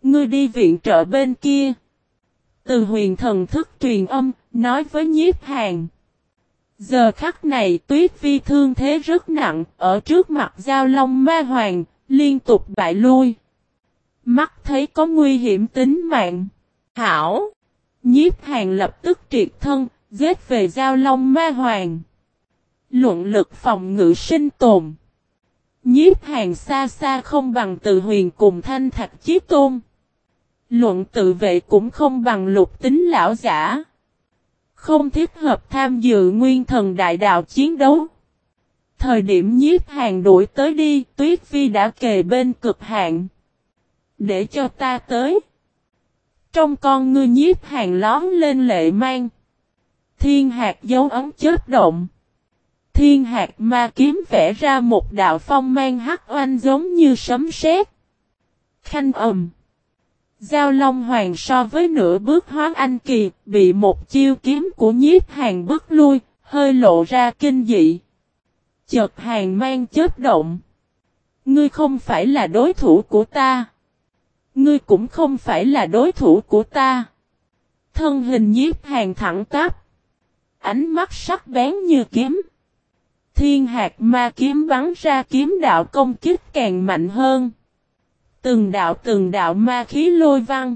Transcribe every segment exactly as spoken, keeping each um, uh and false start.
Ngươi đi viện trợ bên kia. Từ Huyền thần thức truyền âm, nói với Nhiếp Hàn. Giờ khắc này Tuyết Phi thương thế rất nặng, ở trước mặt Giao Long Ma Hoàng, liên tục bại lui. Mắt thấy có nguy hiểm tính mạng. Hảo! Nhiếp Hàn lập tức triệt thân, giết về Giao Long Ma Hoàng. Luận lực phòng ngự sinh tồn. Nhiếp Hàn xa xa không bằng Từ Huyền cùng Thanh Thạch Chí Tôn. Luận tự vệ cũng không bằng Lục Tính lão giả. Không thích hợp tham dự Nguyên Thần Đại Đạo chiến đấu. Thời điểm Nhiếp Hàn đuổi tới đi, Tuyết Phi đã kề bên cực hạn. Để cho ta tới. Trong con ngươi Nhiếp Hàn lóm lên lệ mang. Thiên hạt dấu ấn chớp động. Thiên hạt ma kiếm vẽ ra một đạo phong mang hắc oanh giống như sấm sét. Khanh ầm. Giao Long Hoàng so với nửa bước hóa anh kỳ, bị một chiêu kiếm của Nhiếp Hàn bức lui, hơi lộ ra kinh dị. Chợt Hàn mang chớp động. Ngươi không phải là đối thủ của ta. Ngươi cũng không phải là đối thủ của ta. Thân hình Nhiếp Hàn thẳng tắp. Ánh mắt sắc bén như kiếm. Thiên hạt ma kiếm bắn ra kiếm đạo công kích càng mạnh hơn. Từng đạo từng đạo ma khí lôi văng.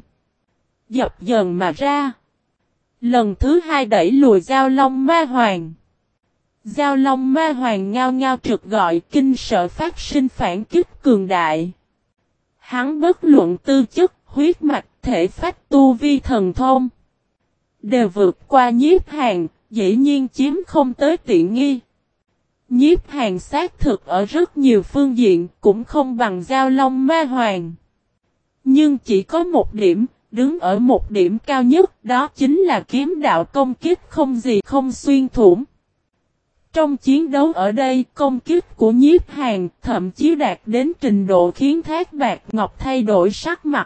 Dập dần mà ra. Lần thứ hai đẩy lùi Giao Long Ma Hoàng. Giao Long Ma Hoàng ngao ngao trực gọi kinh sợ phát sinh phản kích cường đại. Hắn bất luận tư chất, huyết mạch, thể phách tu vi thần thông. Đều vượt qua Nhiếp Hàn, dĩ nhiên chiếm không tới tiện nghi. Nhiếp Hàn xác thực ở rất nhiều phương diện cũng không bằng Giao Long Ma Hoàng. Nhưng chỉ có một điểm, đứng ở một điểm cao nhất, đó chính là kiếm đạo công kích không gì không xuyên thủng. Trong chiến đấu ở đây, công kích của Nhiếp Hàn thậm chí đạt đến trình độ khiến Thác Bạt Ngọc thay đổi sắc mặt.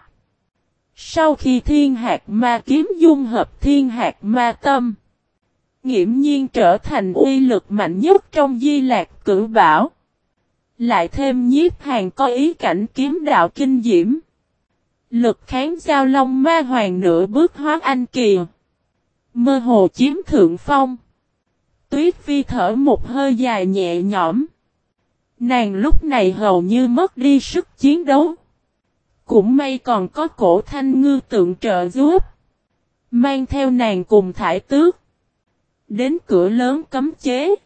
Sau khi Thiên hạt ma kiếm dung hợp Thiên hạt ma tâm, nghiễm nhiên trở thành uy lực mạnh nhất trong Di Lạc Cửu Bảo. Lại thêm Nhiếp Hàn có ý cảnh kiếm đạo kinh diễm. Lực kháng Giao Long Ma Hoàng nửa bước hóa anh kỳ. Mơ hồ chiếm thượng phong. Tuyết Phi thở một hơi dài nhẹ nhõm. Nàng lúc này hầu như mất đi sức chiến đấu. Cũng may còn có Cổ Thanh Ngư tượng trợ giúp. Mang theo nàng cùng thải tước. Đến cửa lớn cấm chế.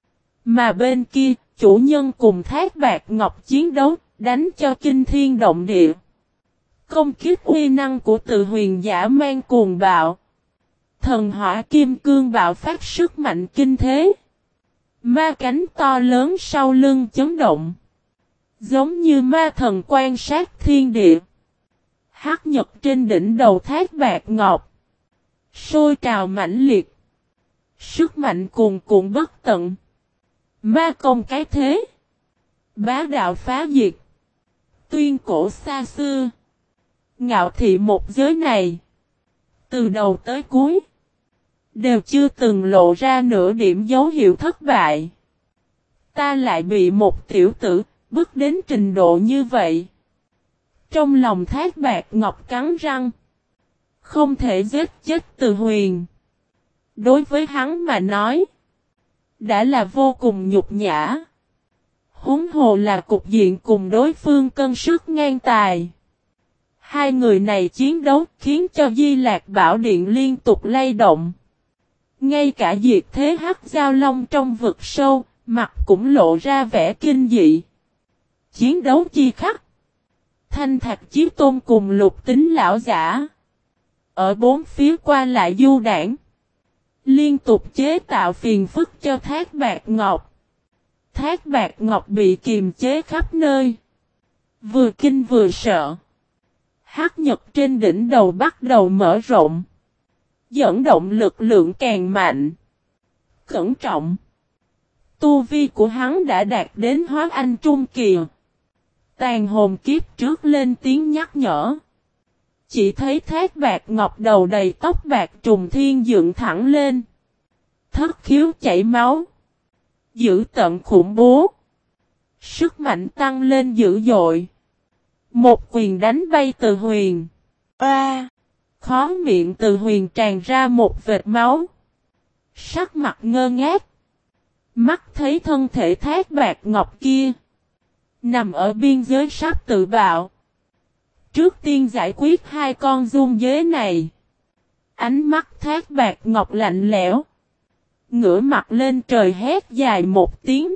Mà bên kia, chủ nhân cùng Thác Bạt Ngọc chiến đấu, đánh cho kinh thiên động địa. Công kích uy năng của Từ Huyền giả mang cuồng bạo. Thần hỏa kim cương bạo phát sức mạnh kinh thế. Ma cánh to lớn sau lưng chấn động. Giống như ma thần quan sát thiên địa. Hắc nhật trên đỉnh đầu Thác Bạt Ngọc. Sôi trào mãnh liệt. Sức mạnh cuồn cuộn bất tận. Ma công cái thế. Bá đạo phá diệt. Tuyên cổ xa xưa. Ngạo thị một giới này. Từ đầu tới cuối. Đều chưa từng lộ ra nửa điểm dấu hiệu thất bại. Ta lại bị một tiểu tử bước đến trình độ như vậy. Trong lòng Thác Bạt Ngọc cắn răng. Không thể giết chết Từ Huyền. Đối với hắn mà nói. Đã là vô cùng nhục nhã. Huống hồ là cục diện cùng đối phương cân sức ngang tài. Hai người này chiến đấu khiến cho Di Lạc Bảo Điện liên tục lay động. Ngay cả diệt thế hắc giao long trong vực sâu, mặt cũng lộ ra vẻ kinh dị. Chiến đấu chi khắc. Thanh Thạch Chí Tôn cùng Lục Tính lão giả. Ở bốn phía qua lại du đảng. Liên tục chế tạo phiền phức cho Thác Bạt Ngọc. Thác Bạt Ngọc bị kiềm chế khắp nơi. Vừa kinh vừa sợ. Hắc nhật trên đỉnh đầu bắt đầu mở rộng. Dẫn động lực lượng càng mạnh. Cẩn trọng. Tu vi của hắn đã đạt đến hóa anh trung kỳ. Tàn hồn kiếp trước lên tiếng nhắc nhở. Chỉ thấy Thác Bạt Ngọc đầu đầy tóc bạc trùng thiên dựng thẳng lên. Thất khiếu chảy máu. Dữ tận khủng bố. Sức mạnh tăng lên dữ dội. Một quyền đánh bay Từ Huyền. Oa! Khó miệng Từ Huyền tràn ra một vệt máu. Sắc mặt ngơ ngác. Mắt thấy thân thể Thác Bạt Ngọc kia nằm ở biên giới sắp tự bạo. Trước tiên giải quyết hai con giun dế này. Ánh mắt Thác Bạt Ngọc lạnh lẽo. Ngửa mặt lên trời hét dài một tiếng.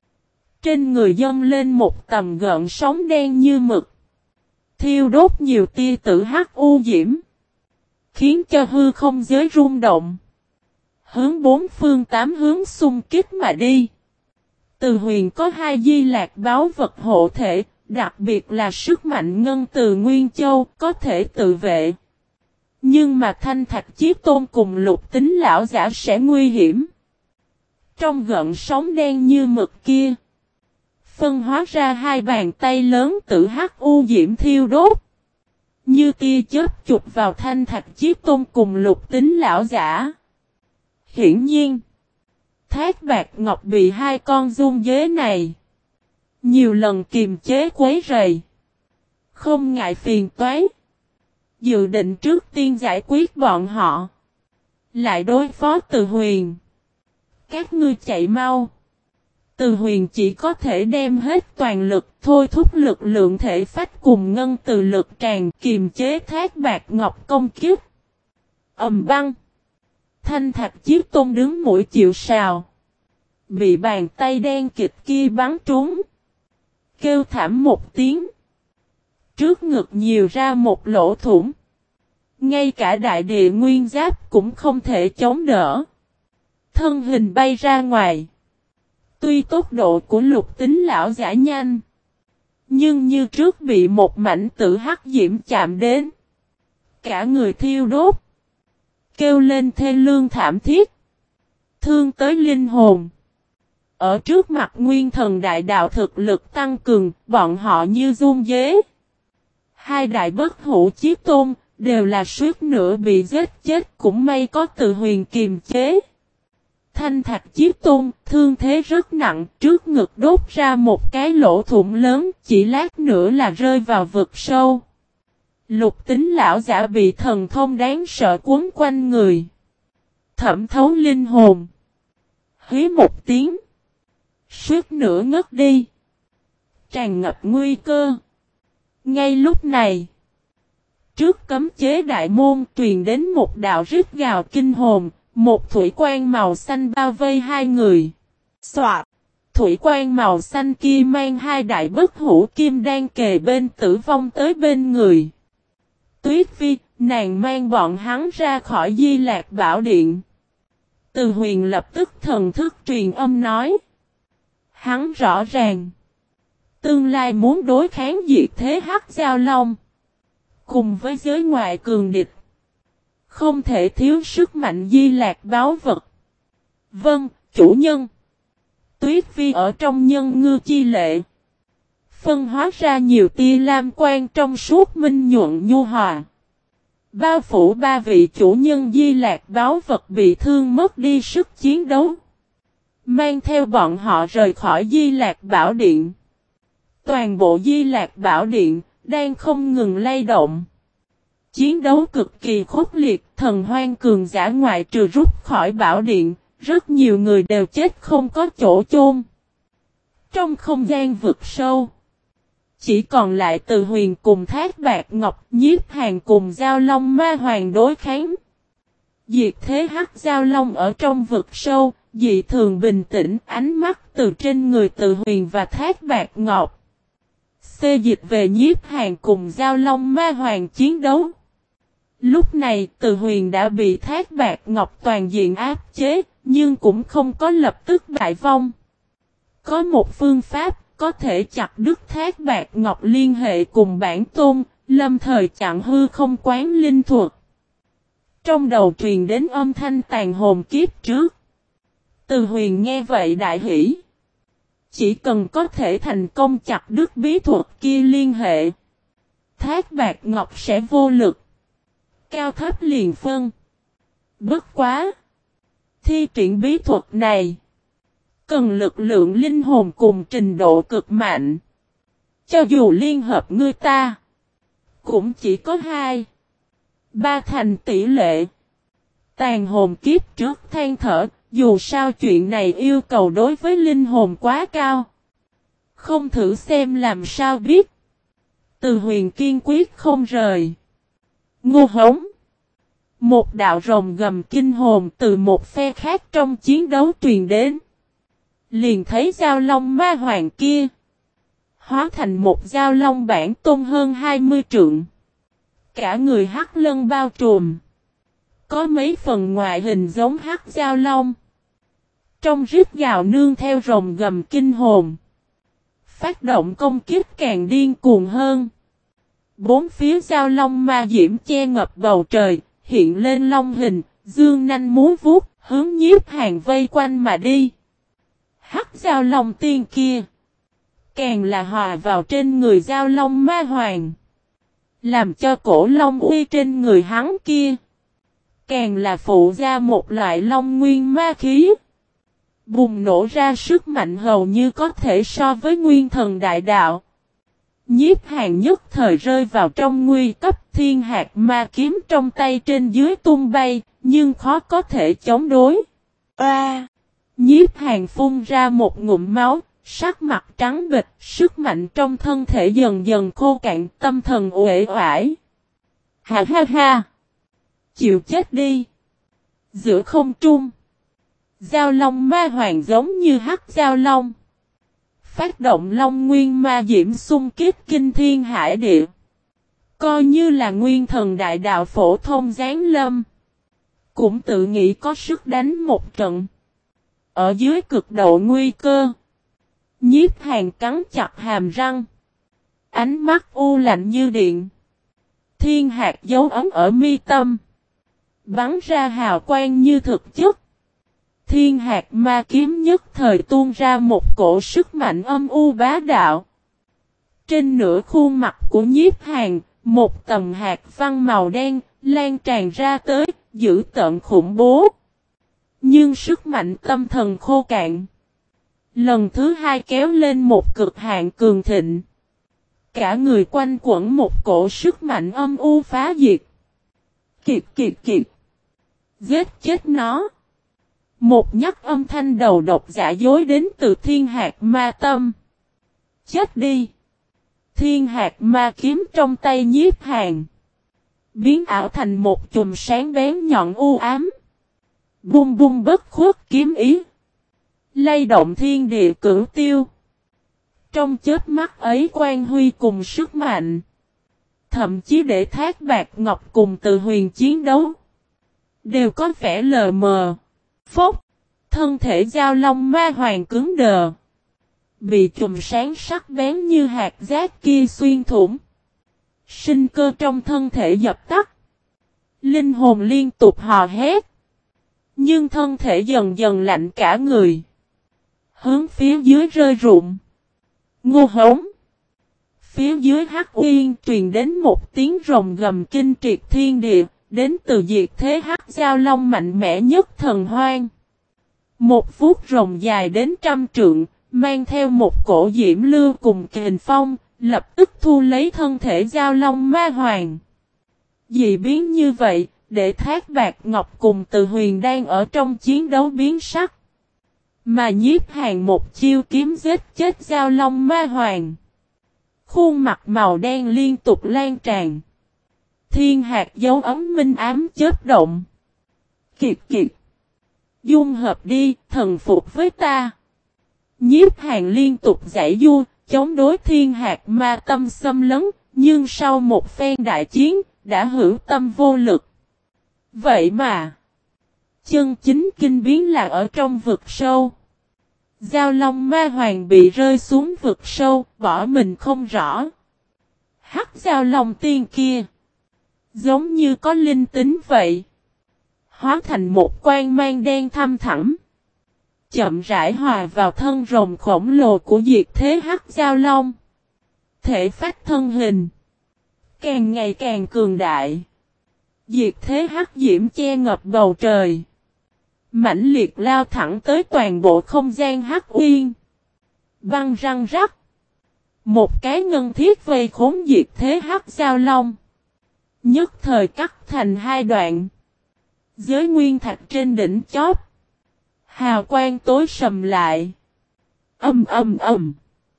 Trên người dâng lên một tầm gợn sóng đen như mực. Thiêu đốt nhiều tia tử hắc u diễm. Khiến cho hư không giới rung động. Hướng bốn phương tám hướng xung kích mà đi. Từ Huyền có hai di lạc báo vật hộ thể, đặc biệt là sức mạnh ngân từ Nguyên Châu có thể tự vệ. Nhưng mà Thanh Thạch Chiếc Tôn cùng Lục Tính lão giả sẽ nguy hiểm. Trong gợn sóng đen như mực kia, phân hóa ra hai bàn tay lớn tự hắc u diễm thiêu đốt. Như tia chớp chụp vào Thanh Thạch Chiếc Tôn cùng Lục Tính lão giả. Hiển nhiên, Thác Bạt Ngọc bị hai con giun dế này nhiều lần kiềm chế quấy rầy. Không ngại phiền toái. Dự định trước tiên giải quyết bọn họ. Lại đối phó Từ Huyền. Các ngươi chạy mau. Từ Huyền chỉ có thể đem hết toàn lực thôi thúc lực lượng thể phách cùng ngân từ lực tràn kiềm chế Thác Bạt Ngọc công kích. Ầm băng. Thanh Thạch Chiếc Tôn đứng mũi chịu sào. Bị bàn tay đen kịch kia bắn trúng. Kêu thảm một tiếng. Trước ngực nhiều ra một lỗ thủng. Ngay cả đại địa nguyên giáp cũng không thể chống đỡ. Thân hình bay ra ngoài. Tuy tốc độ của Lục Tính lão giả nhanh. Nhưng như trước bị một mảnh tử hắc diễm chạm đến. Cả người thiêu đốt. Kêu lên thê lương thảm thiết. Thương tới linh hồn. Ở trước mặt nguyên thần đại đạo thực lực tăng cường, bọn họ như giun dế. Hai đại bất hủ Chiếc Tôn, đều là suýt nữa bị giết chết cũng may có Từ Huyền kiềm chế. Thanh Thạch Chiếc Tôn, thương thế rất nặng, trước ngực đốt ra một cái lỗ thủng lớn, chỉ lát nữa là rơi vào vực sâu. Lục Tính lão giả bị thần thông đáng sợ cuốn quanh người. Thẩm thấu linh hồn. Hí một tiếng. Suýt nữa ngất đi. Tràn ngập nguy cơ. Ngay lúc này. Trước cấm chế đại môn truyền đến một đạo rít gào kinh hồn. Một thủy quan màu xanh bao vây hai người. Soạt. Thủy quan màu xanh kia mang hai đại bất hủ kim đang kề bên tử vong tới bên người. Tuyết Phi, nàng mang bọn hắn ra khỏi Di Lạc Bảo Điện. Từ Huyền lập tức thần thức truyền âm nói. Hắn rõ ràng. Tương lai muốn đối kháng diệt thế Hắc Giao Long. Cùng với giới ngoại cường địch. Không thể thiếu sức mạnh Di Lạc báo vật. Vâng, chủ nhân. Tuyết Phi ở trong nhân ngư chi lệ. Phân hóa ra nhiều tia lam quang trong suốt minh nhuận nhu hòa. Bao phủ ba vị chủ nhân Di Lạc báo vật bị thương mất đi sức chiến đấu. Mang theo bọn họ rời khỏi Di Lạc Bảo Điện. Toàn bộ Di Lạc Bảo Điện đang không ngừng lay động. Chiến đấu cực kỳ khốc liệt, thần hoang cường giả ngoại trừ rút khỏi Bảo Điện, rất nhiều người đều chết không có chỗ chôn. Trong không gian vực sâu, chỉ còn lại Từ Huyền cùng Thác Bạt Ngọc, Nhiếp Hàn cùng Giao Long Ma Hoàng đối kháng. Diệt thế Hắc Giao Long ở trong vực sâu, dị thường bình tĩnh, ánh mắt từ trên người Từ Huyền và Thác Bạt Ngọc. Xê dịch về Nhiếp Hàn cùng Giao Long Ma Hoàng chiến đấu. Lúc này Từ Huyền đã bị Thác Bạt Ngọc toàn diện áp chế, nhưng cũng không có lập tức bại vong. Có một phương pháp có thể chặt đứt Thác Bạt Ngọc liên hệ cùng bản tôn, lâm thời chặn hư không quán linh thuật. Trong đầu truyền đến âm thanh tàn hồn kiếp trước. Từ Huyền nghe vậy đại hỉ. Chỉ cần có thể thành công chặt đứt bí thuật kia liên hệ, Thác Bạt Ngọc sẽ vô lực. Cao thấp liền phân. Bất quá. Thi triển bí thuật này cần lực lượng linh hồn cùng trình độ cực mạnh. Cho dù liên hợp ngươi ta cũng chỉ có hai. Ba thành tỷ lệ. Tàn hồn kiếp trước than thở, dù sao chuyện này yêu cầu đối với linh hồn quá cao. Không thử xem làm sao biết. Từ Huyền kiên quyết không rời. Ngu hống. Một đạo rồng gầm kinh hồn từ một phe khác trong chiến đấu truyền đến. Liền thấy Giao Long Ma Hoàng kia hóa thành một Giao Long bản tôn hơn hai mươi trượng. Cả người hắc lân bao trùm. Có mấy phần ngoại hình giống hắc Giao Long. Trong rít gào nương theo rồng gầm kinh hồn. Phát động công kích càng điên cuồng hơn. Bốn phía Giao Long ma diễm che ngập bầu trời, hiện lên long hình, dương nanh múa vuốt, hướng Nhiếp Hàn vây quanh mà đi. Hắc Giao Long tiên kia càng là hòa vào trên người Giao Long ma hoàng. Làm cho cổ long uy trên người hắn kia càng là phụ ra một loại long nguyên ma khí. Bùng nổ ra sức mạnh hầu như có thể so với nguyên thần đại đạo. Nhiếp Hàn nhất thời rơi vào trong nguy cấp, thiên hạt ma kiếm trong tay trên dưới tung bay, nhưng khó có thể chống đối. A! Nhiếp Hàn phun ra một ngụm máu, sắc mặt trắng bệch, sức mạnh trong thân thể dần dần khô cạn, tâm thần uể oải. Ha ha ha! Chịu chết đi! Giữa không trung, Giao Long ma hoàng giống như hắc Giao Long. Phát động long nguyên ma diễm xung kích kinh thiên hải địa. Coi như là nguyên thần đại đạo phổ thông giáng lâm. Cũng tự nghĩ có sức đánh một trận. Ở dưới cực độ nguy cơ. Nhiếp Hàn cắn chặt hàm răng. Ánh mắt u lạnh như điện. Thiên hạt dấu ấn ở mi tâm. Bắn ra hào quang như thực chất. Thiên hạt ma kiếm nhất thời tuôn ra một cổ sức mạnh âm u bá đạo. Trên nửa khuôn mặt của Nhiếp Hàn, một tầng hạt văn màu đen lan tràn ra tới, dữ tợn khủng bố. Nhưng sức mạnh tâm thần khô cạn. Lần thứ hai kéo lên một cực hạn cường thịnh. Cả người quanh quẩn một cổ sức mạnh âm u phá diệt. Kiệt kiệt kiệt. Giết chết nó. Một nhắc âm thanh đầu độc giả dối đến từ thiên hạt ma tâm. Chết đi. Thiên hạt ma kiếm trong tay Nhiếp Hàn. Biến ảo thành một chùm sáng bén nhọn u ám. Bung bung bất khuất kiếm ý. Lay động thiên địa cửu tiêu. Trong chớp mắt ấy quang huy cùng sức mạnh. Thậm chí để Thác Bạt Ngọc cùng Từ Huyền chiến đấu. Đều có vẻ lờ mờ. Phốc. Thân thể Giao Long ma hoàng cứng đờ. Bị chùm sáng sắc bén như hạt rác kia xuyên thủng. Sinh cơ trong thân thể dập tắt. Linh hồn liên tục hò hét. Nhưng thân thể dần dần lạnh cả người. Hướng phía dưới rơi rụng. Ngu hống. Phía dưới Hắc Uyên truyền đến một tiếng rồng gầm kinh triệt thiên địa. Đến từ diệt thế Hắc Giao Long mạnh mẽ nhất thần hoang. Một vuốt rồng dài đến trăm trượng. Mang theo một cổ diễm lưu cùng kình phong. Lập tức thu lấy thân thể Giao Long ma hoàng. Dị biến như vậy. Để Thác Bạt Ngọc cùng Từ Huyền đang ở trong chiến đấu biến sắc. Mà Nhiếp Hàn một chiêu kiếm giết chết Giao Long ma hoàng. Khuôn mặt màu đen liên tục lan tràn. Thiên hạt dấu ấm minh ám chớp động. Kiệt kiệt. Dung hợp đi, thần phục với ta. Nhiếp Hàn liên tục giải du, chống đối thiên hạt ma tâm xâm lấn. Nhưng sau một phen đại chiến, đã hữu tâm vô lực. Vậy mà, chân chính kinh biến là ở trong vực sâu. Giao Long ma hoàng bị rơi xuống vực sâu, bỏ mình không rõ. Hắc Giao Long tiên kia, giống như có linh tính vậy. Hóa thành một quang mang đen thăm thẳm. Chậm rãi hòa vào thân rồng khổng lồ của diệt thế Hắc Giao Long. Thể phát thân hình càng ngày càng cường đại. Diệt thế hắc diễm che ngập bầu trời. Mãnh liệt lao thẳng tới toàn bộ không gian Hắc Uyên. Băng răng rắc. Một cái ngân thiết vây khốn diệt thế Hắc Giao Long. nhất thời cắt thành hai đoạn. Giới nguyên thạch trên đỉnh chóp, hào quang tối sầm lại. Âm âm âm.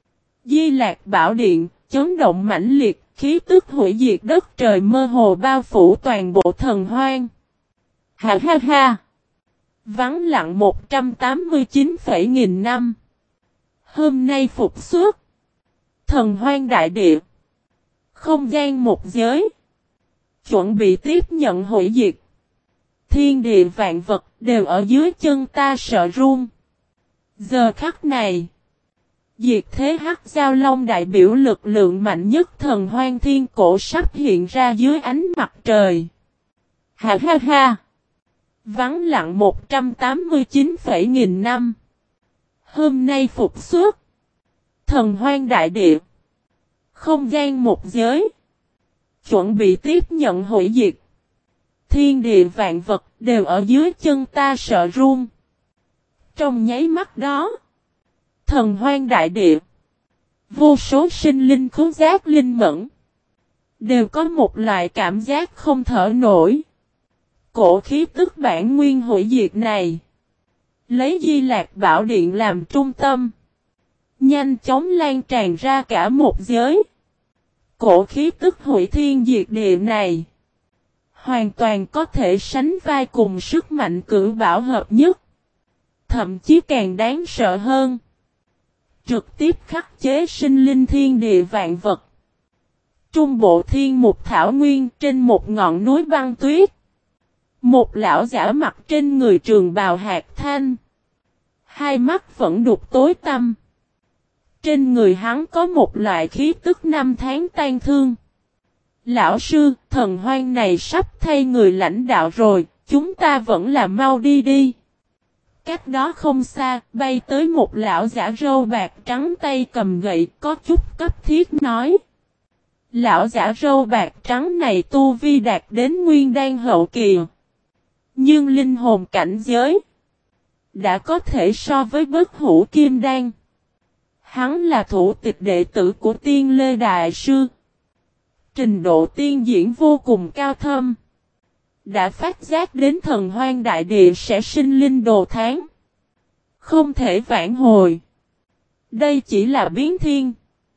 Di Lạc Bảo Điện, chấn động mãnh liệt, khí tức hủy diệt đất trời mơ hồ bao phủ toàn bộ Thần Hoang. Ha ha ha. Vắng lặng một trăm tám mươi chín phẩy nghìn năm. Hôm nay phục xuất. Thần Hoang đại địa. Không gian một giới. Chuẩn bị tiếp nhận hủy diệt. Thiên địa vạn vật đều ở dưới chân ta sợ run. Giờ khắc này. Diệt thế hắc giao long đại biểu lực lượng mạnh nhất Thần Hoang thiên cổ sắp hiện ra dưới ánh mặt trời. Ha ha ha. Vắng lặng một trăm tám mươi chín phẩy nghìn năm. Hôm nay phục xuất. Thần Hoang đại địa. Không gian một giới. Chuẩn bị tiếp nhận hủy diệt. Thiên địa vạn vật đều ở dưới chân ta sợ run. Trong nháy mắt đó. Thần Hoang đại địa. Vô số sinh linh khứu giác linh mẫn. Đều có một loại cảm giác không thở nổi. Cổ khí tức bản nguyên hủy diệt này. Lấy Di Lạc Bảo Điện làm trung tâm. Nhanh chóng lan tràn ra cả một giới. Cổ khí tức hủy thiên diệt địa này. Hoàn toàn có thể sánh vai cùng sức mạnh cửu bảo hợp nhất. Thậm chí càng đáng sợ hơn. Trực tiếp khắc chế sinh linh thiên địa vạn vật. Trung bộ thiên mục thảo nguyên trên một ngọn núi băng tuyết. Một lão giả mặc trên người trường bào hạt thanh. Hai mắt vẫn đục tối tăm. Trên người hắn có một loại khí tức năm tháng tan thương. Lão sư, Thần Hoang này sắp thay người lãnh đạo rồi, chúng ta vẫn là mau đi đi. Cách đó không xa, bay tới một lão giả râu bạc trắng tay cầm gậy, có chút cấp thiết nói. Lão giả râu bạc trắng này tu vi đạt đến nguyên đan hậu kỳ. Nhưng linh hồn cảnh giới đã có thể so với bất hủ kim đan. Hắn là thủ tịch đệ tử của Tiên Lê Đại Sư. Trình độ tiên diễn vô cùng cao thâm. Đã phát giác đến Thần Hoang đại địa sẽ sinh linh đồ tháng. Không thể vãn hồi. Đây chỉ là biến thiên.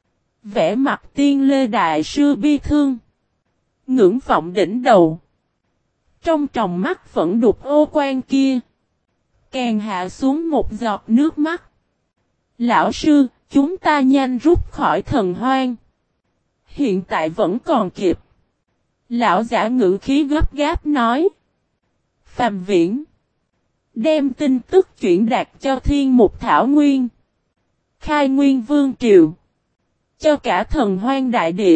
Vẻ mặt Tiên Lê Đại Sư bi thương. Ngưỡng vọng đỉnh đầu. Trong tròng mắt vẫn đục ô quan kia. Càng hạ xuống một giọt nước mắt. Lão sư, chúng ta nhanh rút khỏi Thần Hoang. Hiện tại vẫn còn kịp. Lão giả ngữ khí gấp gáp nói. Phàm Viễn. Đem tin tức chuyển đạt cho Thiên Mục Thảo Nguyên. Khai Nguyên Vương Triều. Cho cả Thần Hoang đại địa.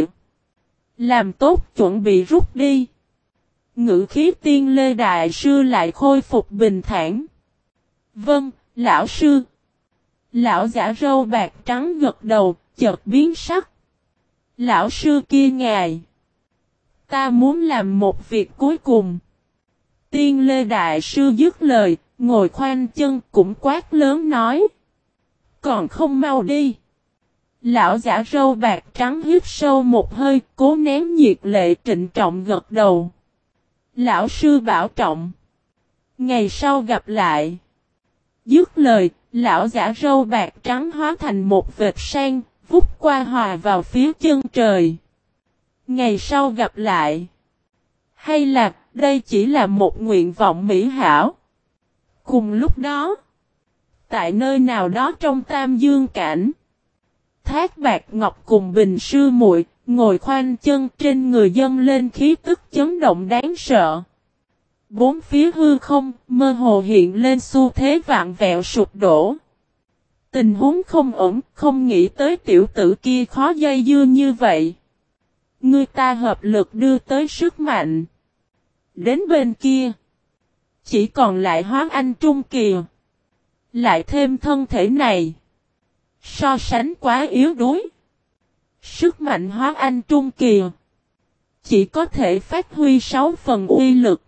Làm tốt chuẩn bị rút đi. Ngữ khí Tiên Lê Đại Sư lại khôi phục bình thản. Vâng, lão sư. Lão giả râu bạc trắng gật đầu, chợt biến sắc. Lão sư kia ngài. Ta muốn làm một việc cuối cùng. Tiên Lê Đại Sư dứt lời, ngồi khoanh chân cũng quát lớn nói. Còn không mau đi. Lão giả râu bạc trắng hít sâu một hơi, cố nén nhiệt lệ trịnh trọng gật đầu. Lão sư bảo trọng. Ngày sau gặp lại. Dứt lời, lão giả râu bạc trắng hóa thành một vệt sang, vút qua hòa vào phía chân trời. Ngày sau gặp lại. Hay là, đây chỉ là một nguyện vọng mỹ hảo. Cùng lúc đó, tại nơi nào đó trong Tam Dương Cảnh, Thác Bạc Ngọc cùng Bình Sư Muội ngồi khoanh chân, trên người dâng lên khí tức chấn động đáng sợ. Bốn phía hư không, mơ hồ hiện lên xu thế vạn vẹo sụp đổ. Tình huống không ổn, không nghĩ tới tiểu tử kia khó dây dưa như vậy. Người ta hợp lực đưa tới sức mạnh. Đến bên kia, chỉ còn lại Hóa Anh Trung Kỳ. Lại thêm thân thể này. So sánh quá yếu đuối. Sức mạnh Hóa Anh Trung Kỳ chỉ có thể phát huy sáu phần uy lực.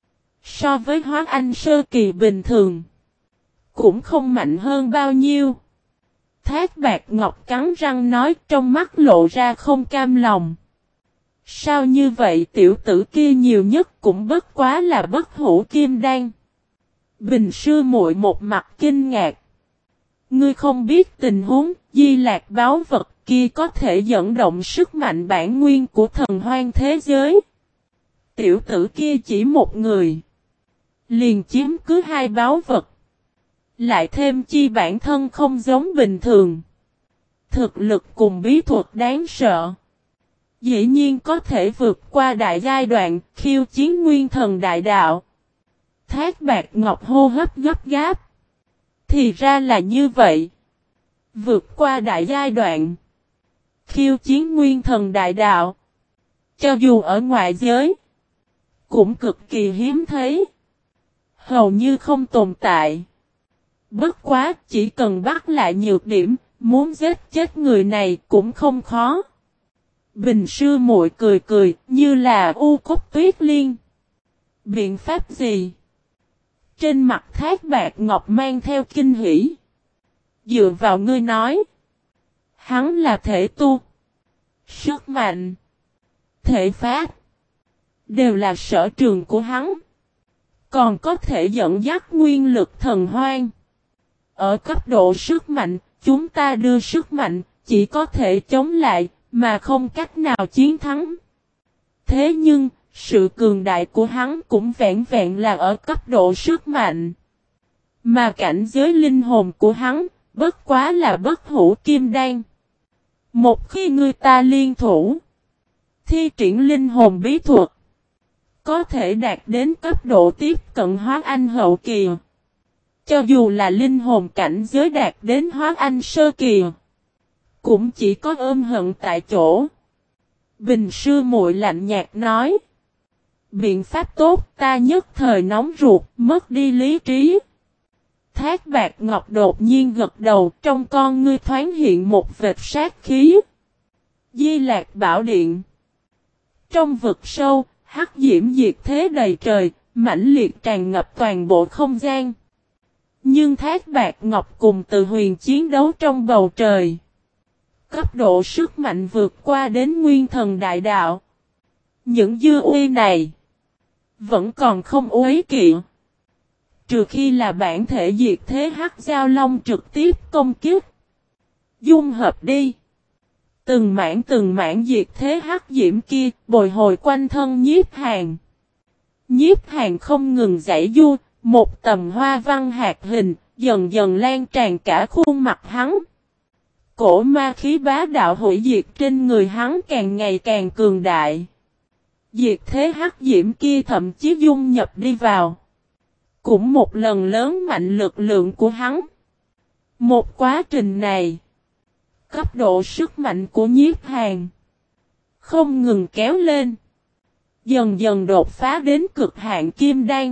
So với Hóa Anh Sơ Kỳ bình thường, cũng không mạnh hơn bao nhiêu. Thác Bạc Ngọc cắn răng nói, trong mắt lộ ra không cam lòng. Sao như vậy tiểu tử kia nhiều nhất cũng bất quá là bất hủ kim đan. Bình sư muội một mặt kinh ngạc. Ngươi không biết tình huống, Di Lạc báu vật kia có thể dẫn động sức mạnh bản nguyên của thần hoang thế giới. Tiểu tử kia chỉ một người. Liền chiếm cứ hai báu vật. Lại thêm chi bản thân không giống bình thường. Thực lực cùng bí thuật đáng sợ. Dĩ nhiên có thể vượt qua đại giai đoạn khiêu chiến nguyên thần đại đạo. Thác Bạt Ngọc hô hấp gấp gáp. Thì ra là như vậy. Vượt qua đại giai đoạn. Khiêu chiến nguyên thần đại đạo. Cho dù ở ngoại giới. Cũng cực kỳ hiếm thấy. Hầu như không tồn tại. Bất quá chỉ cần bắt lại nhược điểm. Muốn giết chết người này cũng không khó. Bình sư muội cười cười như là u cốt tuyết liên. Biện pháp gì? Trên mặt Thác Bạt Ngọc mang theo kinh hỉ. Dựa vào ngươi nói. Hắn là thể tu. Sức mạnh. Thể phát. Đều là sở trường của hắn. Còn có thể dẫn dắt nguyên lực thần hoang. Ở cấp độ sức mạnh, chúng ta đưa sức mạnh, chỉ có thể chống lại, mà không cách nào chiến thắng. Thế nhưng, sự cường đại của hắn cũng vẹn vẹn là ở cấp độ sức mạnh. Mà cảnh giới linh hồn của hắn, bất quá là bất hủ kim đan. Một khi người ta liên thủ, thi triển linh hồn bí thuật, có thể đạt đến cấp độ tiếp cận hóa anh hậu kỳ. Cho dù là linh hồn cảnh giới đạt đến hóa anh sơ kỳ, cũng chỉ có ôm hận tại chỗ. Bình sư muội lạnh nhạt nói. Biện pháp tốt, ta nhất thời nóng ruột, mất đi lý trí. Thác Bạt Ngọc đột nhiên gật đầu, trong con ngươi thoáng hiện một vệt sát khí. Di Lạc Bảo Điện. Trong vực sâu, hắc diễm diệt thế đầy trời, mãnh liệt tràn ngập toàn bộ không gian. Nhưng Thác Bạt Ngọc cùng Từ Huyền chiến đấu trong bầu trời. Cấp độ sức mạnh vượt qua đến nguyên thần đại đạo. Những dư uy này vẫn còn không uế kỵ. Trừ khi là bản thể diệt thế hắc giao long trực tiếp công kích. Dung hợp đi. Từng mảng từng mảng diệt thế hắc diễm kia bồi hồi quanh thân Nhiếp Hàn. Nhiếp Hàn không ngừng giãy du, một tầm hoa văn hạt hình dần dần lan tràn cả khuôn mặt hắn. Cổ ma khí bá đạo hủy diệt trên người hắn càng ngày càng cường đại. Diệt thế hắc diễm kia thậm chí dung nhập đi vào. Cũng một lần lớn mạnh lực lượng của hắn. Một quá trình này, cấp độ sức mạnh của Nhiếp Hàn không ngừng kéo lên. Dần dần đột phá đến cực hạn kim đan.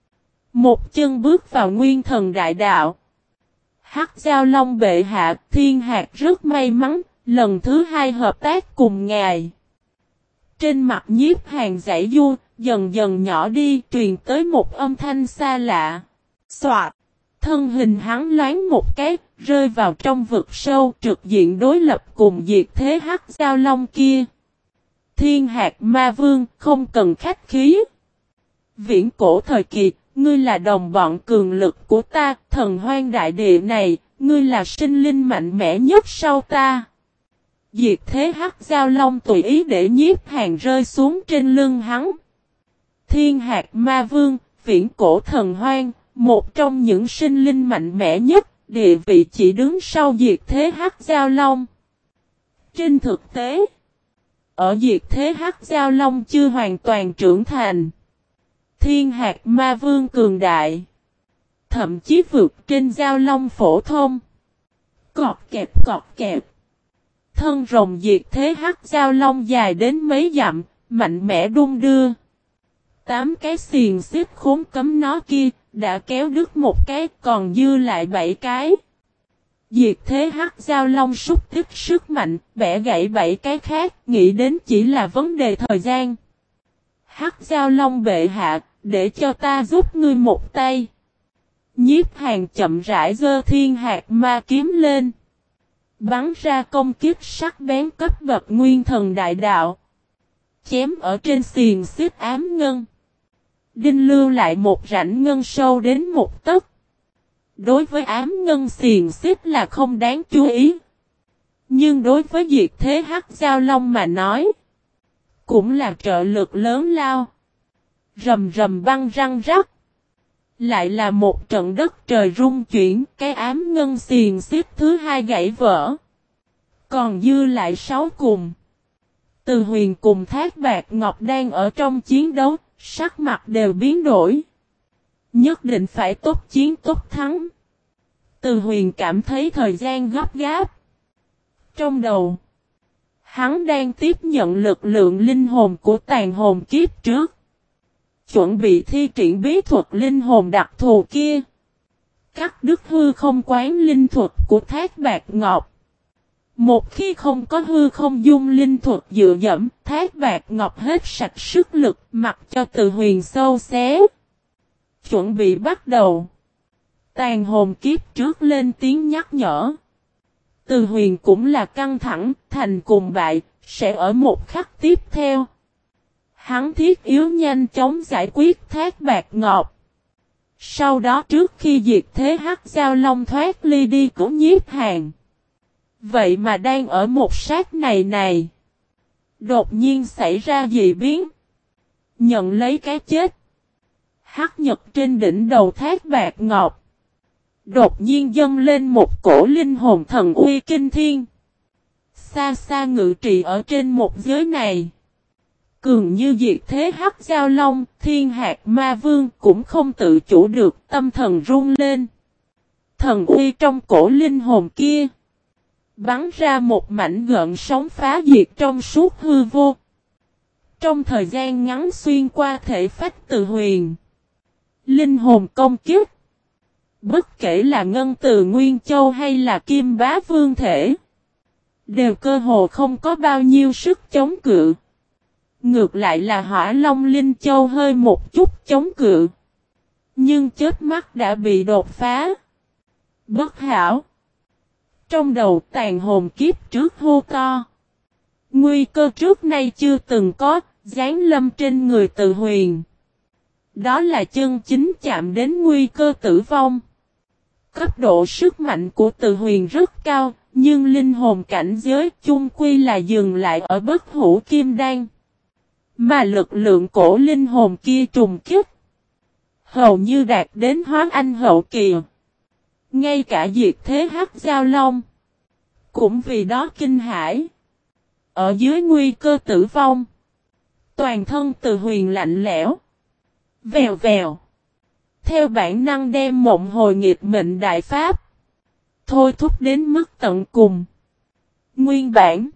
Một chân bước vào nguyên thần đại đạo. Hắc Giao Long bệ hạ Thiên Hạc rất may mắn, lần thứ hai hợp tác cùng ngài. Trên mặt Nhiếp Hàn giãy du, dần dần nhỏ đi, truyền tới một âm thanh xa lạ. Soạt! Thân hình hắn loáng một cái, rơi vào trong vực sâu trực diện đối lập cùng diệt thế Hắc Giao Long kia. Thiên Hạc Ma Vương, không cần khách khí. Viễn cổ thời kỳ, ngươi là đồng bọn cường lực của ta, thần hoang đại địa này, ngươi là sinh linh mạnh mẽ nhất sau ta. Diệt thế hắc giao long tùy ý để Nhiếp Hàn rơi xuống trên lưng hắn. Thiên Hạc Ma Vương, viễn cổ thần hoang, một trong những sinh linh mạnh mẽ nhất, địa vị chỉ đứng sau diệt thế hắc giao long. Trên thực tế, ở diệt thế hắc giao long chưa hoàn toàn trưởng thành. Thiên Hạc Ma Vương cường đại, thậm chí vượt trên giao long phổ thông. Cọt kẹp cọt kẹp. Thân rồng diệt thế hắc giao long dài đến mấy dặm, mạnh mẽ đung đưa. Tám cái xiềng xích khốn cấm nó kia, đã kéo đứt một cái, còn dư lại bảy cái. Diệt thế hắc giao long xúc tích sức mạnh, bẻ gãy bảy cái khác, nghĩ đến chỉ là vấn đề thời gian. Hắc giao long bệ hạ, để cho ta giúp ngươi một tay. Nhiếp Hàn chậm rãi giơ Thiên Hạc Ma kiếm lên. Bắn ra công kích sắc bén cấp bậc nguyên thần đại đạo. chém ở trên xiềng xích ám ngân. Đinh lưu lại một rãnh ngân sâu đến một tấc. Đối với ám ngân xiềng xích là không đáng chú ý. Nhưng đối với diệt thế hắc giao long mà nói, cũng là trợ lực lớn lao. Rầm rầm băng răng rắc. Lại là một trận đất trời rung chuyển, cái ám ngân xiềng xích thứ hai gãy vỡ. Còn dư lại sáu cùng. Từ Huyền cùng Thác Bạt Ngọc đang ở trong chiến đấu, sắc mặt đều biến đổi. Nhất định phải tốt chiến tốt thắng. Từ Huyền cảm thấy thời gian gấp gáp. Trong đầu, hắn đang tiếp nhận lực lượng linh hồn của tàn hồn kiếp trước. Chuẩn bị thi triển bí thuật linh hồn đặc thù kia. Cắt đứt hư không quán linh thuật của Thác Bạt Ngọc. Một khi không có hư không dung linh thuật dựa dẫm, Thác Bạt Ngọc hết sạch sức lực, mặc cho Từ Huyền sâu xé. Chuẩn bị bắt đầu. Tàn hồn kiếp trước lên tiếng nhắc nhở. Từ Huyền cũng là căng thẳng, thành cùng bại, sẽ ở một khắc tiếp theo. Hắn thiết yếu nhanh chóng giải quyết Thác Bạt Ngọc. Sau đó trước khi diệt thế hắc giao long thoát ly đi của Nhiếp Hàn. Vậy mà đang ở một sát này này. Đột nhiên xảy ra dị biến. Nhận lấy cái chết. Hắc nhật trên đỉnh đầu Thác Bạt Ngọc. Đột nhiên dâng lên một cổ linh hồn thần uy kinh thiên. Xa xa ngự trị ở trên một giới này. Cường như diệt thế hắc giao long, thiên hạt ma vương cũng không tự chủ được, tâm thần run lên. Thần uy trong cổ linh hồn kia. Bắn ra một mảnh gợn sóng phá diệt trong suốt hư vô. Trong thời gian ngắn xuyên qua thể phách Từ Huyền. Linh hồn công kiếp. Bất kể là Ngân Từ Nguyên Châu hay là Kim Bá Vương Thể. Đều cơ hồ không có bao nhiêu sức chống cự. Ngược lại là Hỏa Long Linh Châu hơi một chút chống cự. Nhưng chết mắt đã bị đột phá. Bất hảo. Trong đầu tàn hồn kiếp trước hô to. Nguy cơ trước nay chưa từng có, giáng lâm trên người Từ Huyền. Đó là chân chính chạm đến nguy cơ tử vong. Cấp độ sức mạnh của Từ Huyền rất cao, nhưng linh hồn cảnh giới chung quy là dừng lại ở bất hủ kim đan. Mà lực lượng cổ linh hồn kia trùng kích. Hầu như đạt đến hóa anh hậu kỳ. Ngay cả diệt thế hắc giao long. Cũng vì đó kinh hãi. Ở dưới nguy cơ tử vong. Toàn thân Từ Huyền lạnh lẽo. Vèo vèo. Theo bản năng đem mộng hồi nghịch mệnh đại pháp. Thôi thúc đến mức tận cùng. Nguyên bản.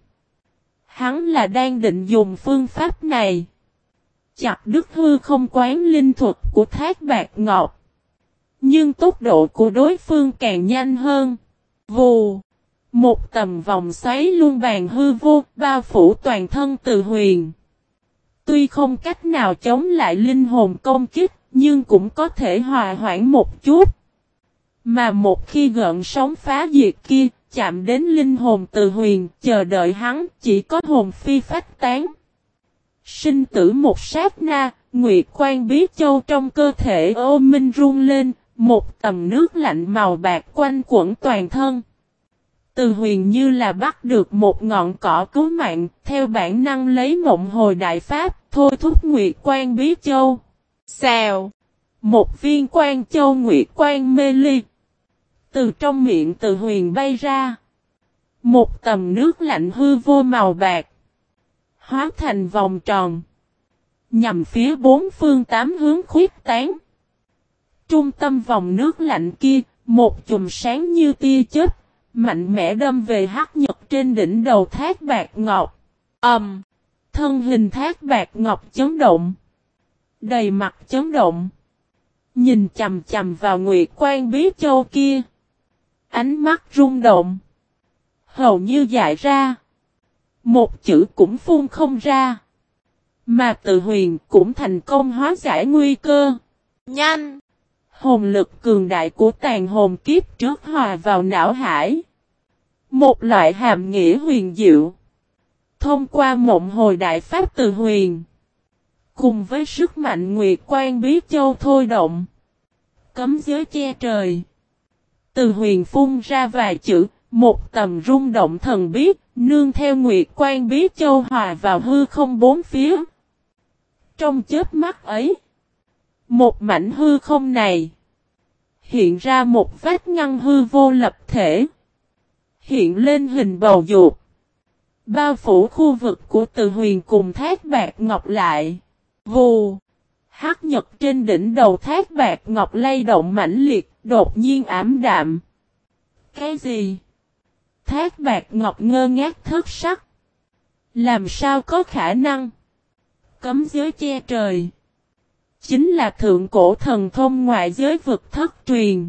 Hắn là đang định dùng phương pháp này. Chặt đứt hư không quán linh thuật của Thác Bạt Ngọc. Nhưng tốc độ của đối phương càng nhanh hơn. Vù. Một tầm vòng xoáy luân bàn hư vô bao phủ toàn thân Từ Huyền. Tuy không cách nào chống lại linh hồn công kích, nhưng cũng có thể hòa hoãn một chút. Mà một khi gợn sóng phá diệt kia, chạm đến linh hồn Từ Huyền, chờ đợi hắn, chỉ có hồn phi phách tán. Sinh tử một sát na, Nguyệt Quan Bí Châu trong cơ thể Ô Minh run lên, một tầm nước lạnh màu bạc quanh quẩn toàn thân. Từ Huyền như là bắt được một ngọn cỏ cứu mạng, theo bản năng lấy mộng hồi đại pháp, thôi thúc Nguyệt Quan Bí Châu. Xèo! Một viên quan châu Nguyệt Quan mê ly. Từ trong miệng Từ Huyền bay ra. Một tầm nước lạnh hư vô màu bạc. Hóa thành vòng tròn. Nhằm phía bốn phương tám hướng khuyết tán. Trung tâm vòng nước lạnh kia, một chùm sáng như tia chớp, mạnh mẽ đâm về hắc nhật trên đỉnh đầu Thác Bạt Ngọc. Ầm! Um, thân hình Thác Bạt Ngọc chấn động. Đầy mặt chấn động. Nhìn chầm chầm vào Nguyệt Quan Bí Châu kia. Ánh mắt rung động. Hầu như dại ra. Một chữ cũng phun không ra. Mà Từ Huyền cũng thành công hóa giải nguy cơ. Nhanh! Hồn lực cường đại của tàn hồn kiếp trước hòa vào não hải. Một loại hàm nghĩa huyền diệu. Thông qua mộng hồi đại pháp từ huyền. Cùng với sức mạnh nguyệt quan bí châu thôi động. Cấm giới che trời. Từ huyền phun ra vài chữ. Một tầm rung động thần bí. Nương theo nguyệt quan bí châu hòa vào hư không bốn phía. Trong chớp mắt ấy. Một mảnh hư không này. Hiện ra một vách ngăn hư vô lập thể. Hiện lên hình bầu dục. Bao phủ khu vực của Từ Huyền cùng Thác Bạt Ngọc lại. Vù. Hắc nhật trên đỉnh đầu Thác Bạt Ngọc lay động mãnh liệt, đột nhiên ảm đạm. Cái gì? Thác Bạt Ngọc ngơ ngác thất sắc. Làm sao có khả năng? Cấm giới che trời. Chính là thượng cổ thần thông ngoại giới vực thất truyền.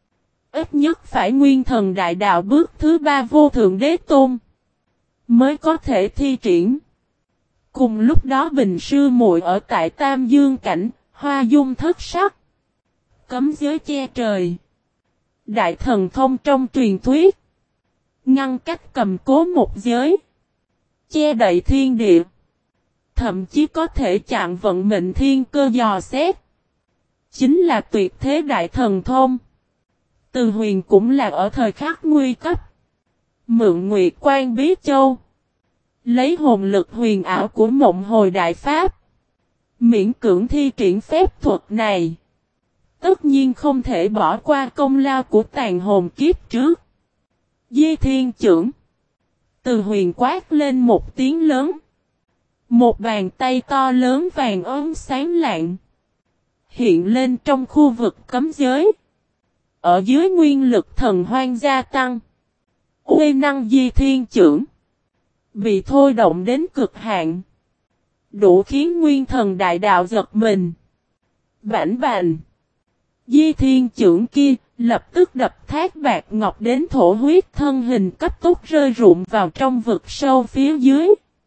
Ít nhất phải nguyên thần đại đạo bước thứ ba vô thượng đế tôn. Mới có thể thi triển. Cùng lúc đó Bình sư muội ở tại Tam Dương Cảnh, hoa dung thất sắc. Cấm giới che trời. Đại thần thông trong truyền thuyết. Ngăn cách cầm cố một giới. Che đậy thiên địa. Thậm chí có thể chặn vận mệnh thiên cơ dò xét. Chính là tuyệt thế đại thần thông. Từ huyền cũng là ở thời khắc nguy cấp. Mượn nguyệt quan bí châu. Lấy hồn lực huyền ảo của mộng hồi đại pháp. Miễn cưỡng thi triển phép thuật này. Tất nhiên không thể bỏ qua công lao của tàn hồn kiếp trước. Di thiên trưởng. Từ huyền quát lên một tiếng lớn. Một bàn tay to lớn vàng ốm sáng lạng. Hiện lên trong khu vực cấm giới. Ở dưới nguyên lực thần hoang gia tăng. Uy năng di thiên trưởng. Bị thôi động đến cực hạn. Đủ khiến nguyên thần đại đạo giật mình. Bảnh bành. Di thiên trưởng kia lập tức đập Thác Bạt Ngọc đến thổ huyết, thân hình cấp tốc rơi rụng vào trong vực sâu phía dưới.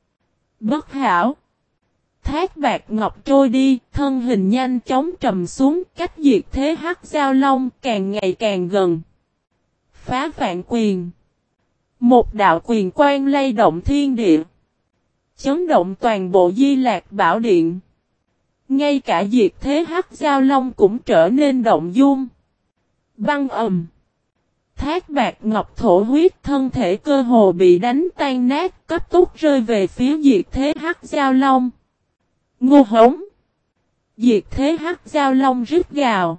Bất hảo. Thác Bạt Ngọc trôi đi, thân hình nhanh chóng trầm xuống, cách diệt thế hắc giao long càng ngày càng gần. Phá vạn quyền. Một đạo quyền quang lay động thiên địa. Chấn động toàn bộ Di Lạc Bảo Điện. Ngay cả diệt thế hắc giao long cũng trở nên động dung. Băng ầm. Thác Bạt Ngọc thổ huyết, thân thể cơ hồ bị đánh tan nát, cấp tốc rơi về phía diệt thế hắc giao long. Ngô hống. Diệt thế hắc giao long rít gào.